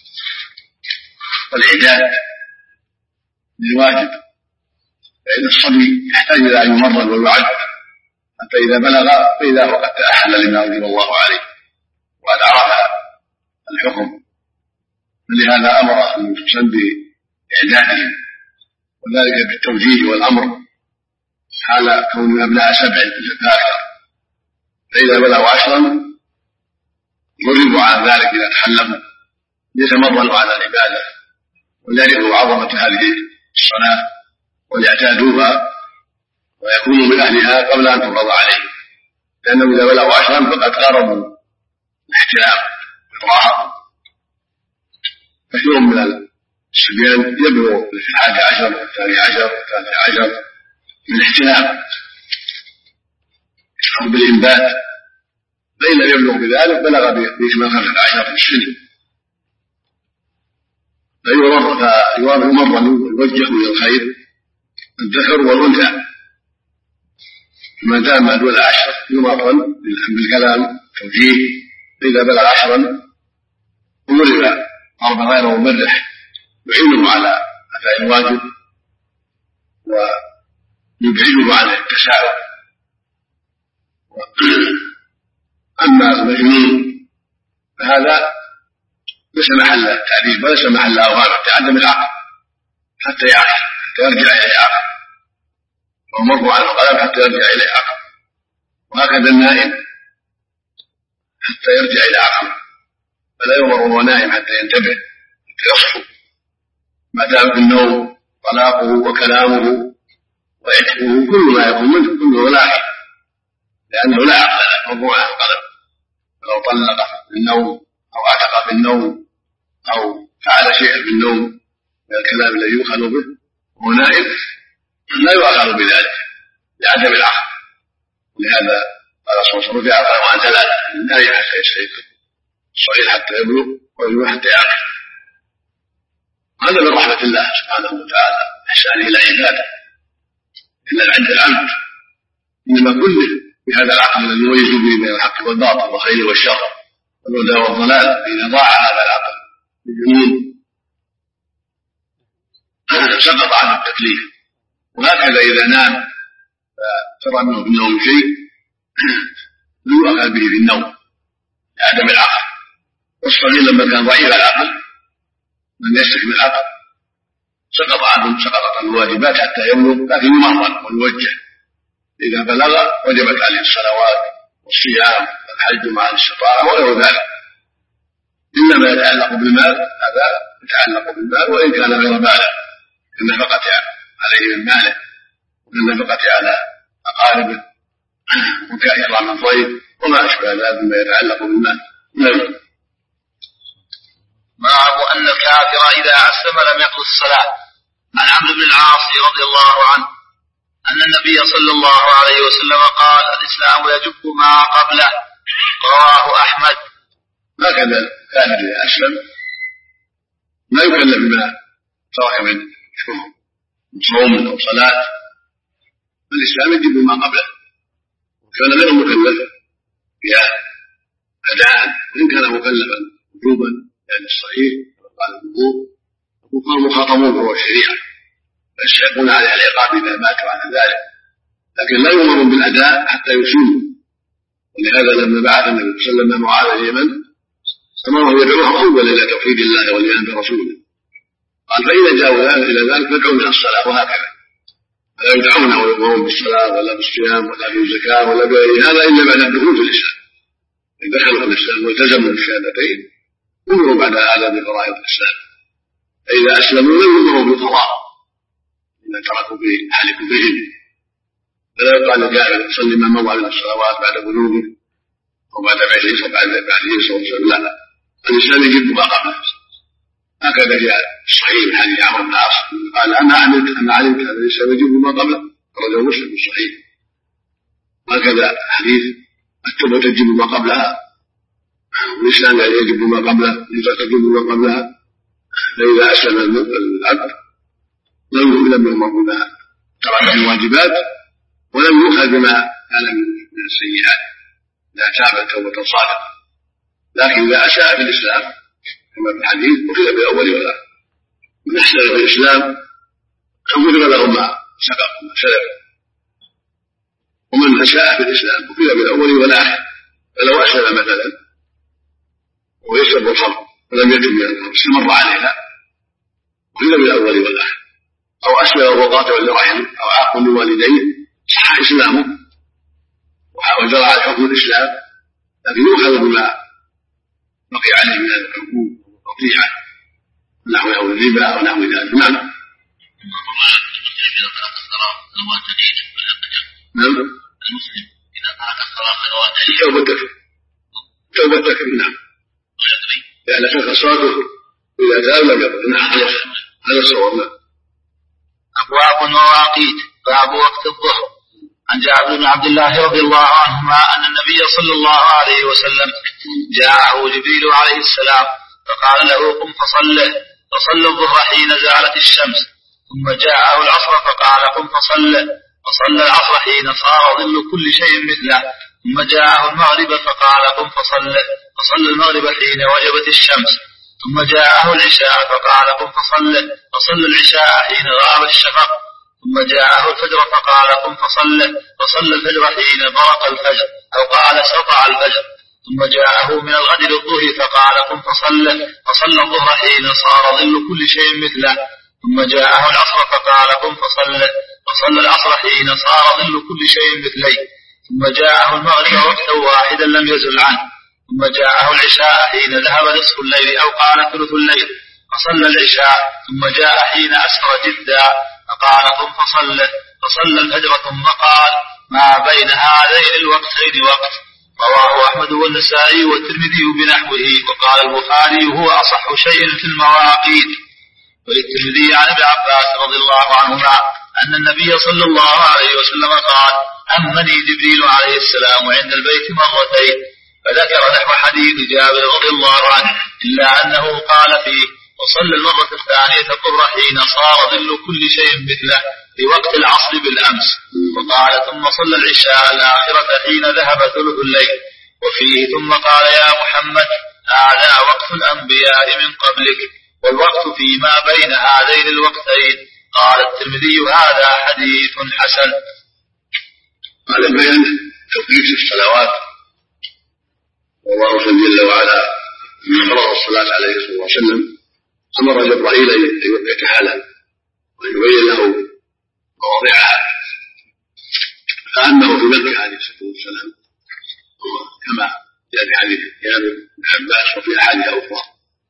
والإعداد للواجب، فإن الصبي يحتاج إلى أن يمرن ويعد حتى إذا بلغ فإذا وقد تأهل لما أوجب الله عليه وقد عرف الحكم، فلهذا أمر أن يحسن بإعدادهم وذلك بالتوجيه والأمر حال كون أبناء سبع فأكثر، فإذا بلغوا عشرا ضربوا على ذلك إذا تحلموا ليتمرنوا على العبادة وليعرفوا عظمة هذه الصلاة وليعتادوها ويكونوا من أهلها قبل أن تفرض عليهم، لأنهم إذا بلغوا عشرا فقد قاربوا الاحتلام بالراحة. كثير من الصبيان يبلغ في الحادي عشر والثاني عشر والثالث عشر بالاحتلام أو بالإنبات، فإن لم يبلغ بذلك بلغ بإكمال خمسة عشر في السن. فيمرن ويوجه إلى الخير الذكر والأنثى، ما دام دون عشر يمرن بالكلام توجيه، فإذا بلغ عشرا أمر أربع غير مبرح يعينه على أداء الواجب ويبعده عن التساؤل. أما المجنون فهذا ليس محل التعذيب وليس محل أوهام عدم العقل حتى يعقل حتى يرجع إليه عقل، ومر عن القلم حتى يرجع إليه عقل، وهكذا النائم حتى يرجع إلى عقل، فلا يمر وهو نائم حتى ينتبه حتى يصحو. ما دام في النوم طلاقه وكلامه وعتقه كل ما يكون منه كله لاحق، لأنه لا عقل له مرفوع عن القلم. فلو طلق في النوم أو عتق في النوم أو فعل شيئا في النوم من الكلام الذي يؤخذ به وهو نائم لا يؤخذ بذلك لعدم العقل. لهذا قال صلى الله عليه وسلم: رفع القلم عن ثلاث، النائم حتى يستيقظ، الصغير حتى يبلغ، والمجنون حتى يعقل. هذا من رحمة الله سبحانه وتعالى إحسانه إلى عباده. إن عند العبد إنما كله بهذا العقل الذي يميز به بين الحق والباطل والخير والشر والهدى والضلال. إذا ضاع هذا العقل بالجنون سقط عنه التكليف. وهكذا إذا نام فترى منه في النوم شيء لا يؤخذ به في النوم لعدم العقل. والصغير لما كان ضعيف العقل من يستكمل العقل سقط عنه سقطت عنه الواجبات حتى يبلغ، لكن يمرن ويوجه. إذا بلغ وجبت عليه الصلوات والصيام والحج مع الاستطاعة وغير ذلك. إنما يتعلق بالمال هذا يتعلق بالمال وإن كان غير بالغ، النفقة عليه من ماله والنفقة على أقاربه وكإكرام الضيف وما أشبه ذلك مما يتعلق بالمال. نعم. باب أن الكافر إذا أسلم لم يقض الصلاة. عن عمرو بن العاص رضي الله عنه أن النبي صلى الله عليه وسلم قال: الإسلام يجب ما قبله. رواه أحمد. هكذا الكافر إذا أسلم لا يكلف بما ترك من صوم أو صلاة، فالإسلام يجب ما قبله، وكان غير مكلف بها أداء، وإن كان مكلفا وجوبا يعني الصحيح قال الوضوء وقال مخاطبون وهو الشريعة فيستحقون عليه العقاب إذا ماتوا على ذلك، لكن لا يؤمرون بالأداء حتى يسلموا. ولهذا لما بعث النبي صلى الله عليه وسلم معاذ اليمن أمره يدعوهم أولا إلى توحيد الله والإيمان برسوله، قال: فإذا جاءوا إلى ذلك فادعوا من الصلاة. وهكذا فلا يدعون ويؤمرون بالصلاة ولا بالصيام ولا بالزكاة ولا بغير هذا إلا بعد الدخول في الإسلام. إذا دخلوا في الإسلام والتزموا بالشهادتين أمروا بعد هذا بفرائض الإسلام. فإذا أسلموا لم يؤمروا بالقضاء إذا تركوا بحال كفرهم، فلا يقال للكافر صلي ما مضى من الصلوات بعد بلوغه أو بعد بعثه أو بعد بعثه صلى الله عليه وسلم. لا، الإسلام يجب ما قبله. هكذا جاء الصحيح من حديث عمرو بن العاص قال: أنا علمت أنا علمت أن الإسلام يجب ما قبله، أخرجه مسلم في الصحيح. هكذا حديث التوبة تجب ما قبلها، والإسلام يجب ما قبله، الهجرة تجب ما قبلها. فإذا أسلم العبد لم يؤمر بما ترك من الواجبات ولم يؤخذ بما كان من السيئات إذا تاب توبة صادقة. لكن إذا أساء في الإسلام كما في الحديث أخذ بالأول والآخر. من أحسن في الإسلام غفر له ما سبق وما سلف، ومن أساء في الإسلام أخذ بالأول والآخر. فلو أسلم مثلا ويشرب الخمر ولم يتب من الخمر استمر عليها أخذ بالأول والآخر. أو أسلم وقاطع لرحم أو عاق لوالديه صح إسلامه وجرى على حكم الإسلام، لكن يؤخذ بما بقي عليه من الحقوق والقطيعة نحو أو الربا أو نحو ذلك. نعم. نعم. المسلم إذا ترك الصلاة صلوات توبة تكفر توبة تكفر. نعم. لأن ترك الصلاة إذا تاب لم يقل. نعم. هذا الصواب. أبواب المواقيت. باب وقت الظهر. عن جابر بن عبد الله رضي الله عنهما أن النبي صلى الله عليه وسلم جاءه جبريل عليه السلام فقال له: قم فصله. فصلى الظهر حين زالت الشمس ثم جاءه العصر فقال قم فصلى فصلى العصر حين صار ظل كل شيء مثله ثم جاءه المغرب فقال قم فصلى فصلى المغرب حين وجبت الشمس ثم جاءه العشاء فقال قم فصلى فصلى العشاء حين غاب الشفق ثم جاءه الفجر فقال قم فصلى فصلى الفجر حين برق الفجر أو قال سطع الفجر ثم جاءه من الغد للظهر فقال قم فصلى فصلى الظهر حين صار ظل كل شيء مثله ثم جاءه العصر فقال قم فصلى فصلى العصر حين صار ظل كل شيء مثليه ثم جاءه المغرب وقتا واحدا لم يزل عنه ثم جاءه العشاء حين ذهب نصف الليل أو قال ثلث الليل فصلى العشاء ثم جاء حين أسفر جدا فقال قم فصلى فصلى الفجر ثم قال ما بين هذين الوقتين وقت. رواه أحمد والنسائي والترمذي بنحوه. وقال البخاري هو أصح شيء في المواقيت. وللترمذي عن ابن عباس رضي الله عنهما أن النبي صلى الله عليه وسلم قال أمني جبريل عليه السلام عند البيت مرتين فذكر نحو حديث جابر رضي الله عنه إلا أنه قال فيه وصلى المرة الثانية قر حين صار ظل كل شيء مثله في وقت العصر بالأمس. وقال ثم صلى العشاء الآخرة حين ذهب ثلث الليل وفيه ثم قال يا محمد هذا وقت الأنبياء من قبلك والوقت فيما بين هذين الوقتين. قال الترمذي هذا حديث حسن. قال بيان توقيت الصلوات والله جل وعلا من فرض الصلاة عليه صلى الله عليه وسلم أمر جبرائيل أن يتحالى ويبين له مواضعها فأنه في مكة عليه الصلاة والسلام كما جاء في حديث جابر بن عباس وفي أحاديث أخرى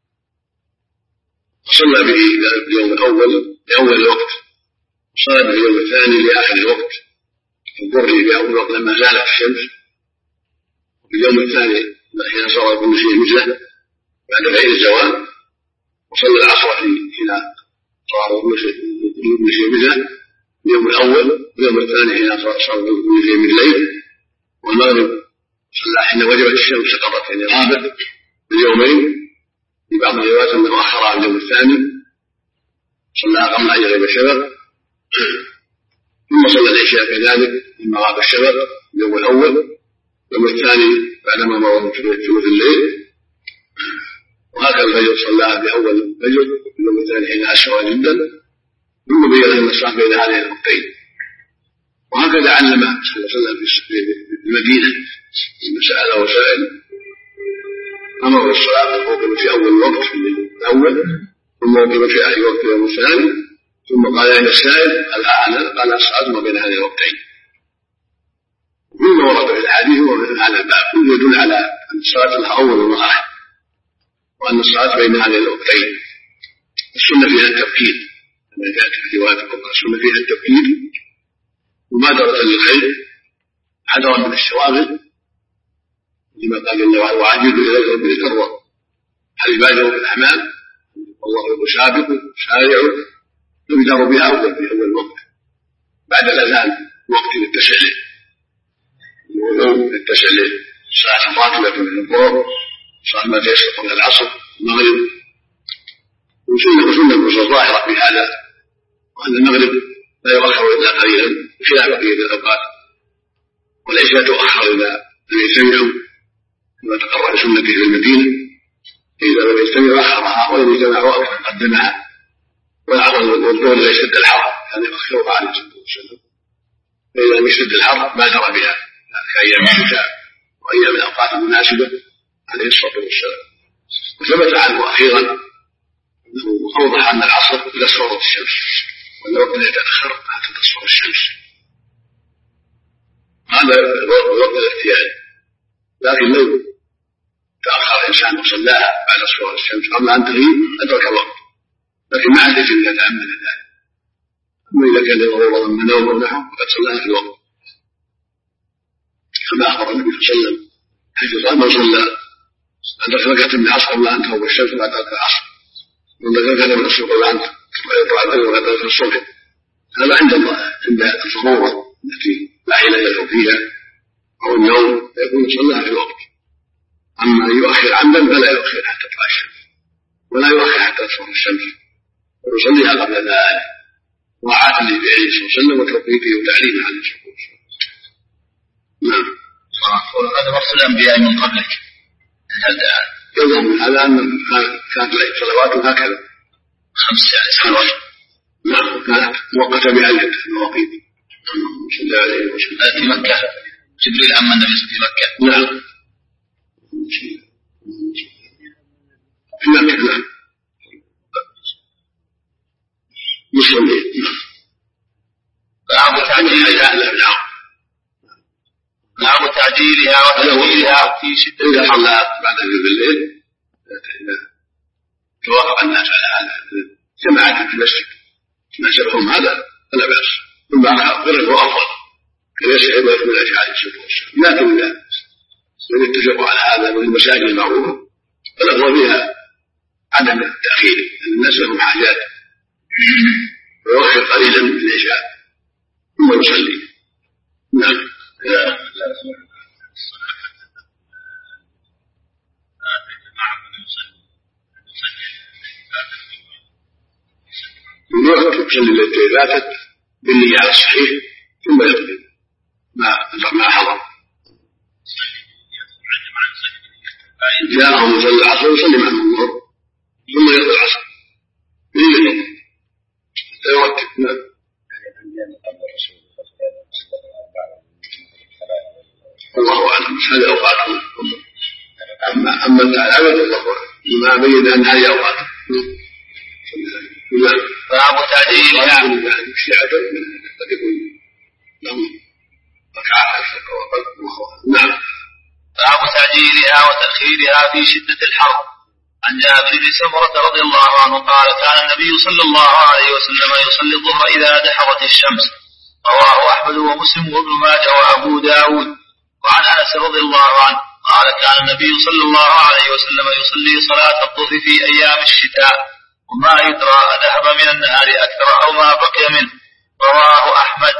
وصلى به في اليوم الأول لأول الوقت وصلى به اليوم الثاني لآخر الوقت الظهر في أول الوقت لما زالت الشمس وفي اليوم الثاني حين صار كل شيء مثله بعد غير الزوال وصلى العصر حين صار كل شيء مثله اليوم الأول واليوم الثاني حين صار كل شيء مثليه والمغرب صلى حين وجبت الشمس قرت حين غابت اليومين في بعض الروايات أنه أخرها اليوم الثاني صلى قبل أن يغيب الشفق ثم صلى العشاء كذلك لما غاب الشفق اليوم الأول اليوم الثاني بعدما مضى ثلث الليل وهكذا الفجر صلى في أول الفجر اليوم الثاني حين أسفر جدا ثم بين أن الصلاة بين هذين الوقتين. وهكذا علم صلى الله عليه وسلم في المدينة لما سأله سائل أمر بالصلاة وقم في أول الوقت في الأول ثم وقم في آخر وقت اليوم الثاني ثم قال إلى السائل الآن قال الصلاة ما بين هذين الوقتين. وكل ورد في الحديث ومن هذا الباب كله يدل على أن الصلاة لها أول وآخر وأن الصلاة بين هذين الوقتين. السنة فيها التبكير كما جاءت في رواية أخرى السنة فيها التبكير مبادرة للخير حذرا من الشواغل لما قال جل وعلا وعجلوا إليه رب الأرض هل يبادروا بالأعمال والله يقول سابقوا سارعوا يبدأ بها أول في أول وقت بعد الأذان وقت يتسع له الوضوء يتسع له الصلاة الراتبة من الظهر صلاة ما تيسر من العصر المغرب وسنة وسنة ظاهرة في هذا وأن المغرب لا يؤخر إلا قليلا بخلاف بقية الأوقات والعشاء تؤخر إلى لم يجتمعوا كما تقرر سنته في المدينة إذا لم يجتمعوا أخرها ولم يجتمعوا قدمها والعصر والظهر إذا اشتد الحر كان يؤخرها عليه الصلاة والسلام فإذا لم يشتد الحر بادر بها كأيام الشتاء وأيام الأوقات المناسبة عليه الصلاة والسلام. وثبت عنه أخيرا أنه أوضح أن العصر إذا صورت الشمس وأن وقت يتأخر حتى تصفر الشمس هذا الوقت الاختياري. لكن لو تأخر الإنسان وصلاها بعد صفور الشمس قبل أن تغيب أدرك الوقت لكن مع الإثم إذا تأمل ذلك. أما إذا كان ضرورة من نوم ونحو فقد صلاها في الوقت كما أخبر النبي صلى الله عليه وسلم حيث قال من صلى أدرك ركعة من العصر قبل أن تغرب الشمس بعد العصر ومن ذكر من الصبح قبل أن يطلع الفجر وقد الصبح هذا عند الله عند الضرورة التي لا حيلة له فيها أو النوم يكون صلاها في الوقت. أما يؤخر عمدا فلا يؤخر حتى تطلع الشمس ولا يؤخر حتى تصفر الشمس ويصليها قبل ذلك طاعة لفعله صلى الله عليه وسلم وتوقيته وتعليمه عليه الصلاة والسلام. نعم. هذا وصف الأنبياء من قبلك يظهر من هذا أن كانت صلوات هكذا خمس صلوات. نعم كانت موقتة بعدة مواقيت صلى الله عليه وسلم. في مكة جبريل أما النبي في مكة. نعم في مكة. نعم يصلي. باب تعجيلها باب تعجيلها وتأخيرها في شدة إذا صلى بعد بالليل إذا توافق الناس على هذا جماعة في المسجد ناسبهم هذا فلا بأس ثم غيره أفضل كما يسعد ويكمل عليه الصلاة والسلام. لكن إذا لم يتفقوا على هذا وفي المساجد المعروفة فالأفضل فيها عدم التأخير لأن الناس لهم حاجات ويؤخر قليلا من العشاء ثم يصلي. نعم. الوقت يصلي التي فاتت بالنية على الصحيح ثم يقضي ما ما حضر. جاءهم يصلي العصر يصلي معهم الظهر ثم يقضي العصر بنية يرتب. نعم. الله أعلم هذه أوقاتهم. أما أما العبد الله ما بين أن هذه أوقاتهم. باب تعجيلها الشيعة قد يكون لهم ركعات نعم. باب تعجيلها وتأخيرها في شدة الحر. عن جابر بن سمرة رضي الله عنه قال كان النبي صلى الله عليه وسلم يصلي الظهر إذا دحضت الشمس. رواه أحمد ومسلم وابن ماجه وأبو داود. وعن أنس رضي الله عنه قال كان النبي صلى الله عليه وسلم يصلي صلاة الظهر في أيام الشتاء وما يدرى أذهب من النهار أكثر أو ما بقي منه. رواه أحمد.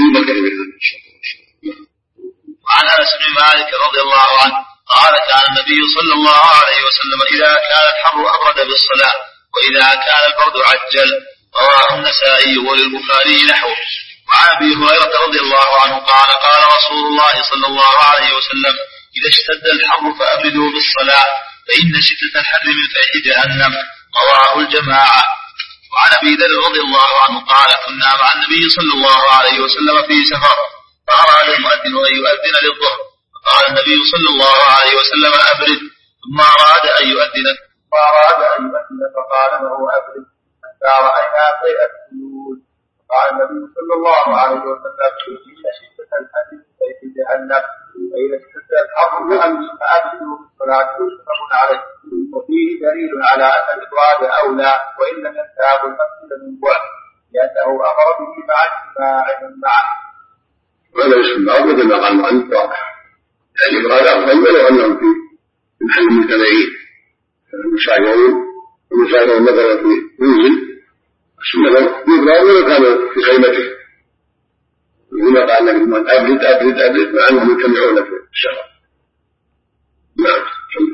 وعن أنس بن مالك رضي الله عنه قال كان النبي صلى الله عليه وسلم إذا كان الحر أبرد بالصلاة وإذا كان البرد عجل. رواه النسائي وللبخاري نحوه. وعن أبي هريرة رضي الله عنه قال قال رسول الله صلى الله عليه وسلم إذا اشتد الحر فأبردوا بالصلاة فإن شدة الحر من فيح جهنم. رواه الجماعة. وعن أبي ذر رضي الله عنه قال كنا مع النبي صلى الله عليه وسلم في سفر فأراد المؤذن أن يؤذن للظهر فقال النبي صلى الله عليه وسلم أبرد ثم أراد أن يؤذن فأراد أن يؤذن فقال له أبرد حتى رأينا طيء السجود فقال النبي صلى الله عليه وسلم إن شدة الحر من فيح جهنم فإذا اشتد الحر فأبردوا بالصلاة متفق عليه. وفيه دليل على أن الإبراد أولى وإن لم ينتهب المسجد من بعد لأنه أمر به مع اجتماع من معه. وهذا الاستنباط مثل ما قال المؤلف واضح يعني الإبراد أفضل ولو أنهم في محل مبتدئين المساجرون والمساجرون مثلا في منزل السنة يبرد ولو كانوا في خيمته هنا قال لك أبرد أبرد أبرد مع أنهم يجتمعون في الشهر. نعم.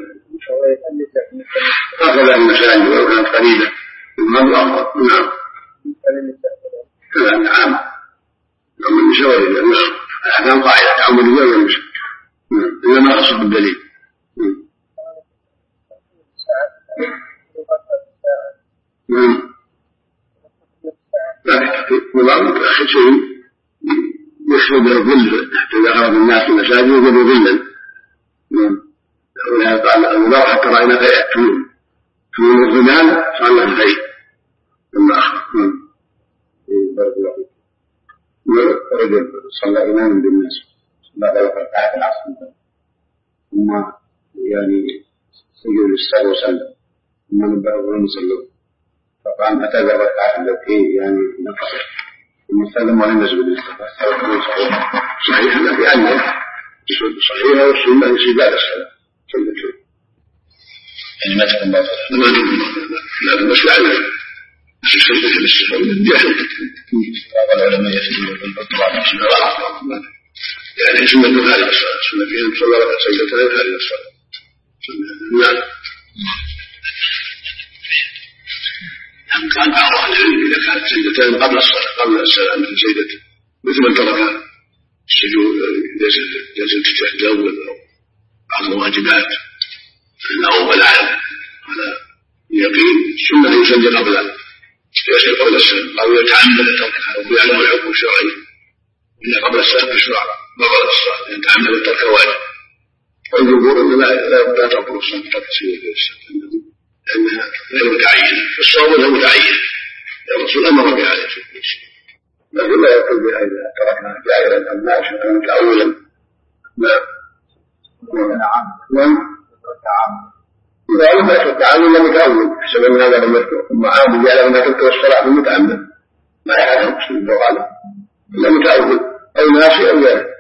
أخذ المساجد ولو كانت قليلة المرء أفضل. نعم. كلام عام يوم النساء نعم أحكام قاعدة تعم الرجال والنساء إنما خص بالدليل. نعم. لا آخر شيء يشرب الظل حتى إذا خرج الناس من المساجد يجب ظلا. نعم. ولهذا قال المرء حتى رأينا فيأتون تون الظلال صار له خير ثم أخرج. بارك الله فيك. رجل صلى إماما بالناس بعد ركعة العصر ثم يعني سجد للسهو وسلم ثم نبهوا ولم يصلوا فقام أتى بركعة التي يعني نقصت ثم سلم ولم يسجد للسهو صحيح الذي أنه صحيح والسنة انسداد الصلاة يعني ما تكون باطلة ما تكون باطلة لا بس لعله سجدة للسهو بعض العلماء يفعلون بالبطلان يعني سنة خارج الصلاة سنة فيهم صلى الله عليه وسلم خارج الصلاة. نعم. كان بعض أهل العلم إذا كانت سجدتان قبل الصلاة قبل السلام مثل سجدة مثل من ترك السجود جلسة التهجد أو بعض الواجبات النوم والعلم على يقين السنة يسجد قبل يسجد قبل السلام أو يتعمد تركها أو يعلم الحكم الشرعي إلا قبل السلام بشرع بطلت الصلاة يتعمد ترك واجب. والجمهور أنه لا تقبل الصلاة ترك سجود السلام لأنها غير متعينة في الصوم غير متعين الرسول أمر بها عليه الصلاة والسلام لكن لا يقول بها إذا تركها جائرا أم ناشئا أو متأولا. نعم نعم إذا لم يترك عامل لم يتأول حسب أن هذا لم يترك ثم عامل جعل أنها تذكر الصلاة بالمتعمد ما يحدث بسم الله عليه إلا متأول أو ناشئ أو جائر.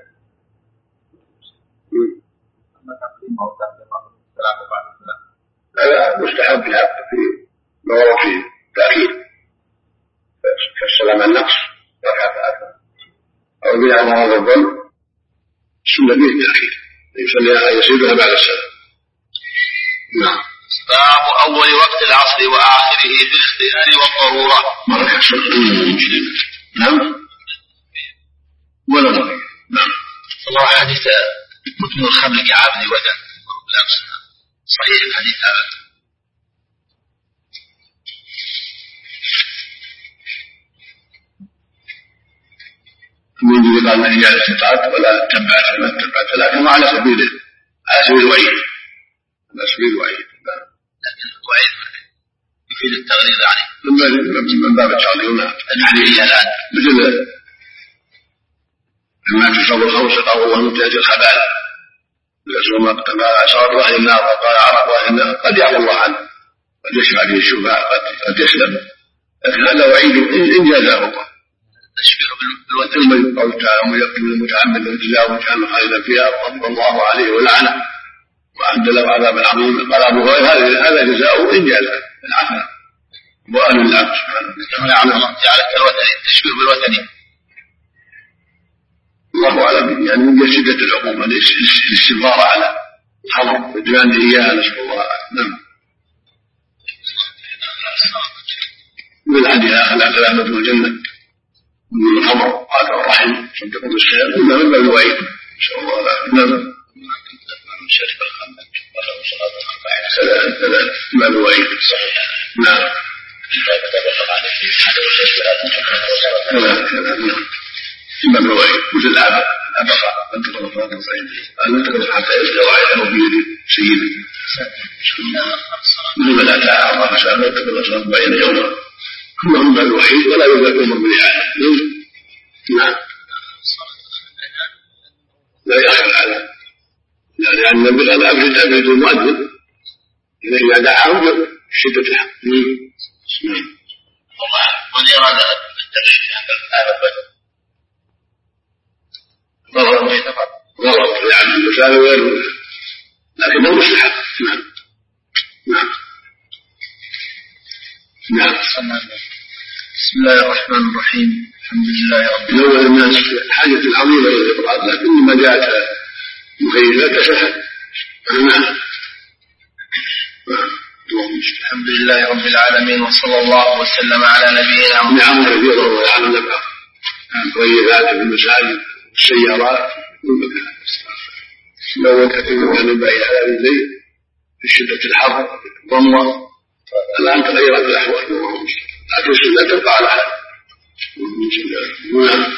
هذا مستحب في ما ورد فيه تأخير كالسلام عن النقص ركعة أكثر أو بناء على هذا الظن السنة به التأخير يصلي يسيرها بعد السلام. نعم. باب أول وقت العصر وآخره بالاختيار والضرورة. مرة نعم ولا مرة. نعم. الله حديث مدمن الخمر كعابد ودن صحيح الحديث هذا. من قال أن هي الاستطاعت ولا تبعت ولا تبعت لكن على سبيل على سبيل الوعيد على سبيل الوعيد. لكن الوعيد يفيد التغليظ يعني من باب التعليم الحديث الآن مثل لما تشرب الخمر سقاه ومنتهج الخبال لأسوما كما أشار الله النار وقال عرق أهل النار قد يعفو الله عنه قد يشفع به الشفاء قد يسلم لكن هذا وعيد إن جازاه الله تشبيه بالوتر. قول تعالى ومن يقتل المتعمد الجزاء كان خالدا فيها وغضب الله عليه ولعنه وأعد له عذابا عظيما. قال أبو هريرة هذا جزاؤه إن جاز العفو وأهل العفو سبحانه وتعالى. جعل الوتر التشبيه بالوتر الله أعلم يعني من شدة العقوبة الاستمرار على الخمر وإدمان إياها نسأل الله. نعم. من عندها أخذ علامة الجنة من الخمر قال الرحم صدقوا بالسلام إلا من باب الوعيد نسأل الله العافية. نعم. من شرب الخمر وله صلاة أربعين سلام سلام من باب الوعيد. نعم. سلام سلام ثم الوعيد مثل العبد الأبقى أن تقرأ صلاة صحيحة أن تقرأ حتى يستوى عينه بيد سيده مثل لا تعرف عشان أن تقرأ صلاة بين يوما كلهم بل الوحيد ولا يوجد أمر بالإعادة. نعم. لا يخل على لأن النبي قال أبعد أبعد المؤذن إذا دعاه شدة الحق. نعم. من يرى التغيير في هذا الآية غلط غلط يعني المسألة غير لكنه مستحب. نعم. نعم. نعم. بسم الله الرحمن الرحيم الحمد لله رب العالمين. لو الناس حاجة العظيمة للإقرار لكن لما جاءت مخيلات تشهد. نعم. الحمد لله رب العالمين وصلى الله وسلم على نبينا محمد. نعم كثيرا وعلى النبع طيبات في المساجد السيارات والمكان لو كثير كان ينبغي على رجليه في شدة الحر ضمة الآن تغيرت الأحوال لكن السنة تبقى على حال. نعم.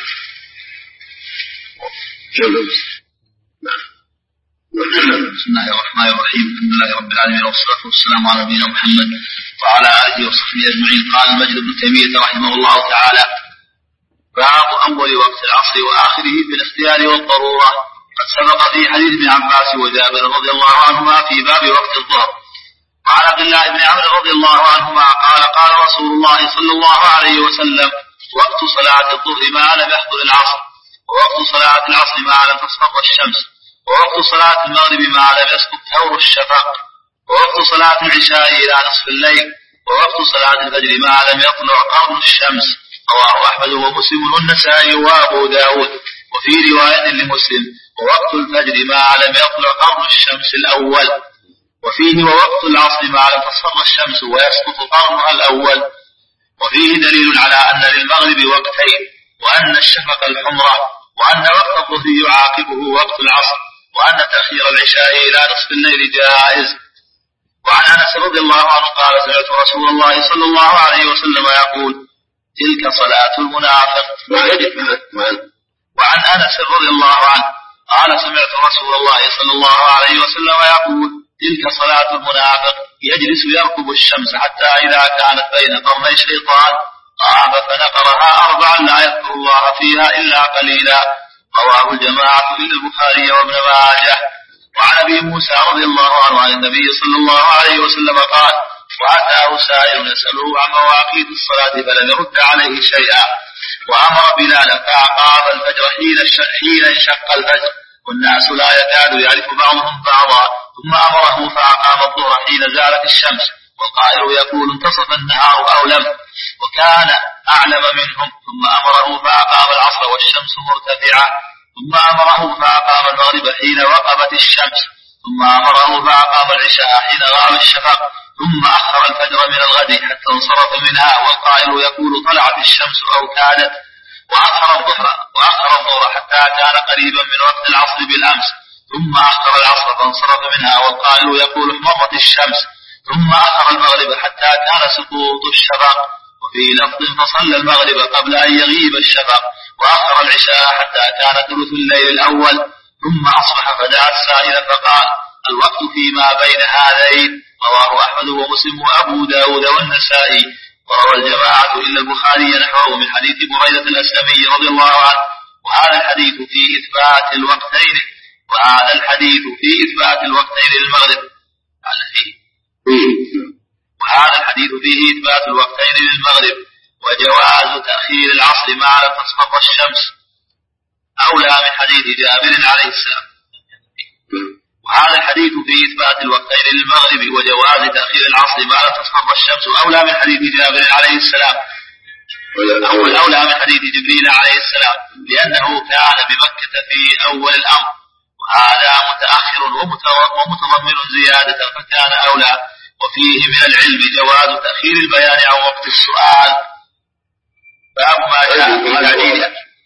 بسم الله الرحمن الرحيم الحمد لله رب العالمين والصلاة والسلام على نبينا محمد وعلى آله وصحبه أجمعين. قال المجد بن تيمية رحمه الله تعالى باب أول وقت العصر وآخره بالاختيار والضرورة. قد سبق في حديث ابن عباس وجابر رضي الله عنهما في باب وقت الظهر. وعن عبد الله بن عمرو رضي الله عنهما قال قال رسول الله صلى الله عليه وسلم وقت صلاة الظهر ما لم يحضر العصر ووقت صلاة العصر ما لم تصفر الشمس ووقت صلاة المغرب ما لم يسقط ثور الشفق ووقت صلاة العشاء إلى نصف الليل ووقت صلاة الفجر ما لم يطلع قرن الشمس. رواه أحمد ومسلم والنسائي وأبو داود. وفي رواية لمسلم ووقت الفجر ما لم يطلع قرن الشمس الأول. وفيه ووقت العصر ما لم تصفر الشمس ويسقط قرنها الأول. وفيه دليل على أن للمغرب وقتين، وأن الشفق الحمرة، وأن وقت الظهر يعاقبه وقت العصر، وأن تأخير العشاء إلى نصف الليل جائز. وعن أنس رضي الله عنه قال سمعت رسول الله صلى الله عليه وسلم يقول تلك صلاة المنافق. وعن أنس رضي الله عنه قال سمعت رسول الله صلى الله عليه وسلم يقول تلك صلاة المنافق يجلس يرقب الشمس حتى إذا كانت بين قرني شيطان قام فنقرها أربعا لا يذكر الله فيها إلا قليلا. رواه الجماعة إلا البخاري وابن ماجه. وعن أبي موسى رضي الله عنه عن النبي صلى الله عليه وسلم قال وأتاه سائل يسأله عن مواقيت الصلاة فلم يرد عليه شيئا، وأمر بلالا فأقام الفجر حين انشق الفجر والناس لا يكاد يعرف بعضهم بعضا، ثم أمره فأقام الظهر حين زالت الشمس والقائل يقول انتصف النهار أو لم، وكان أعلم منهم، ثم أمره فأقام العصر والشمس مرتفعة، ثم أمره فأقام المغرب حين وقبت الشمس، ثم أمره فأقام العشاء حين غاب الشفق، ثم أخر الفجر من الغد حتى انصرف منها والقائل يقول طلعت الشمس أو كادت، وأخر الظهر وأخر الظهر حتى كان قريبا من وقت العصر بالأمس، ثم أخر العصر فانصرف منها والقائل يقول احمرت الشمس، ثم أخر المغرب حتى كان سقوط الشفق. وفي لفظ فصلى المغرب قبل أن يغيب الشفق، وأخر العشاء حتى كان ثلث الليل الأول، ثم أصبح فدعا السائل فقال الوقت فيما بين هذين. رواه أحمد ومسلم وأبو داود والنسائي. وروى الجماعة إلا البخاري نحوه من حديث بريدة الأسلمي رضي الله عنه. وهذا الحديث في إثبات الوقتين وهذا الحديث في إثبات الوقتين للمغرب على فيه وهذا الحديث فيه إثبات الوقتين للمغرب وجواز تأخير العصر مع لم تصفر الشمس أولى من حديث جابر عليه السلام. وهذا الحديث فيه إثبات الوقتين للمغرب وجواز تأخير العصر مع لم تصفر الشمس أولى من حديث جابر عليه السلام أو الأولى من حديث جبريل عليه السلام، لأنه كان بمكة في أول الأمر، وهذا متأخر ومتضمن زيادة فكان أولى. وفيه من العلم جواز تأخير البيان عن وقت السؤال. باب ما جاء في تعجيل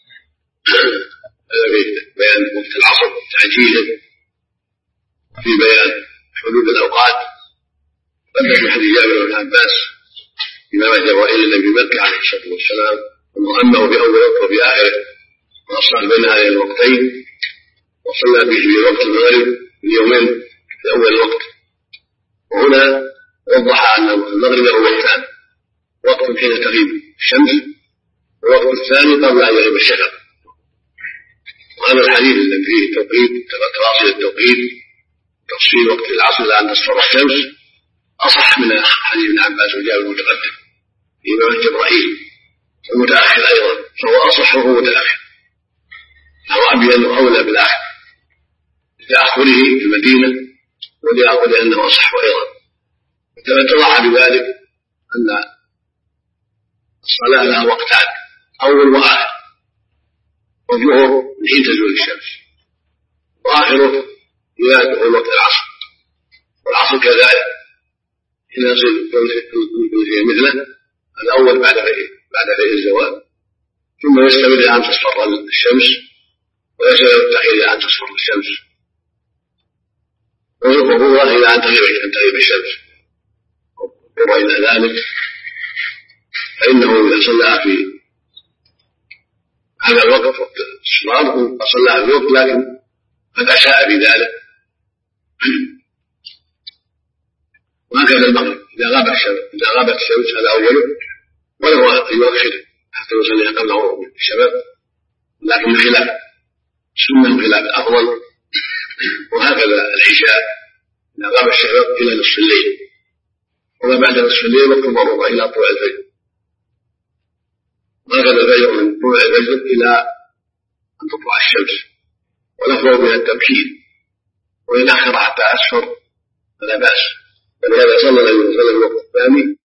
بيان وقت العصر تعجيلا في بيان حدود الأوقات. قد في حديث جابر بن عباس فيما مات وإلى النبي مكة عليه الصلاة والسلام أنه في أول وقت وفي آخره، وأصلح بين هذين الوقتين، وصلى به في وقت المغرب في يومين في أول الوقت. وهنا وضح أن المغرب له وقتان، وقت حين تغيب الشمس والوقت الثاني قبل أن يغيب الشفق. وهذا الحديث الذي فيه التوقيت تفاصيل التوقيت تفصيل وقت العصر إلى أن تصفر الشمس أصح من حديث ابن عباس وجابر المتقدم في باب جبرائيل المتأخر أيضا، فهو أصح وهو متأخر، فهو أبين وأولى بالآخر لتأخره في المدينة ولأنه أصح أيضا. كما اتضح بذلك أن الصلاة لها وقتان أول وآخر، والظهر من حين تزول الشمس، وآخره إذا دخل وقت العصر، والعصر كذلك حين يصل مثله الأول بعد بعد غير الزوال، ثم يستمر إلى أن تصفر الشمس، ويستمر التأخير إلى أن تصفر الشمس، ويقرر إلى أن تغيب الشمس. وإلى ذلك فإنه إذا صلى في هذا الوقت وقت الصلاة فصلى في الوقت لكن قد أشاء بذلك. وهكذا المغرب إذا غابت الشمس إذا غابت الشمس هذا أوله، وله أن يؤخر حتى يصلي قبل غروب الشباب، لكن بخلاف السنة بخلاف الأفضل. وهكذا العشاء إذا غاب الشباب إلى نصف الليل، وما بعد نصف الليل وقت المضروبة إلى طلوع الفجر، وهكذا الفجر من طلوع الفجر إلى أن تطلع الشمس، والأفضل من التبكير، وإن أخر حتى أسفر فلا بأس. ولهذا صلى الله عليه وسلم الوقت الثاني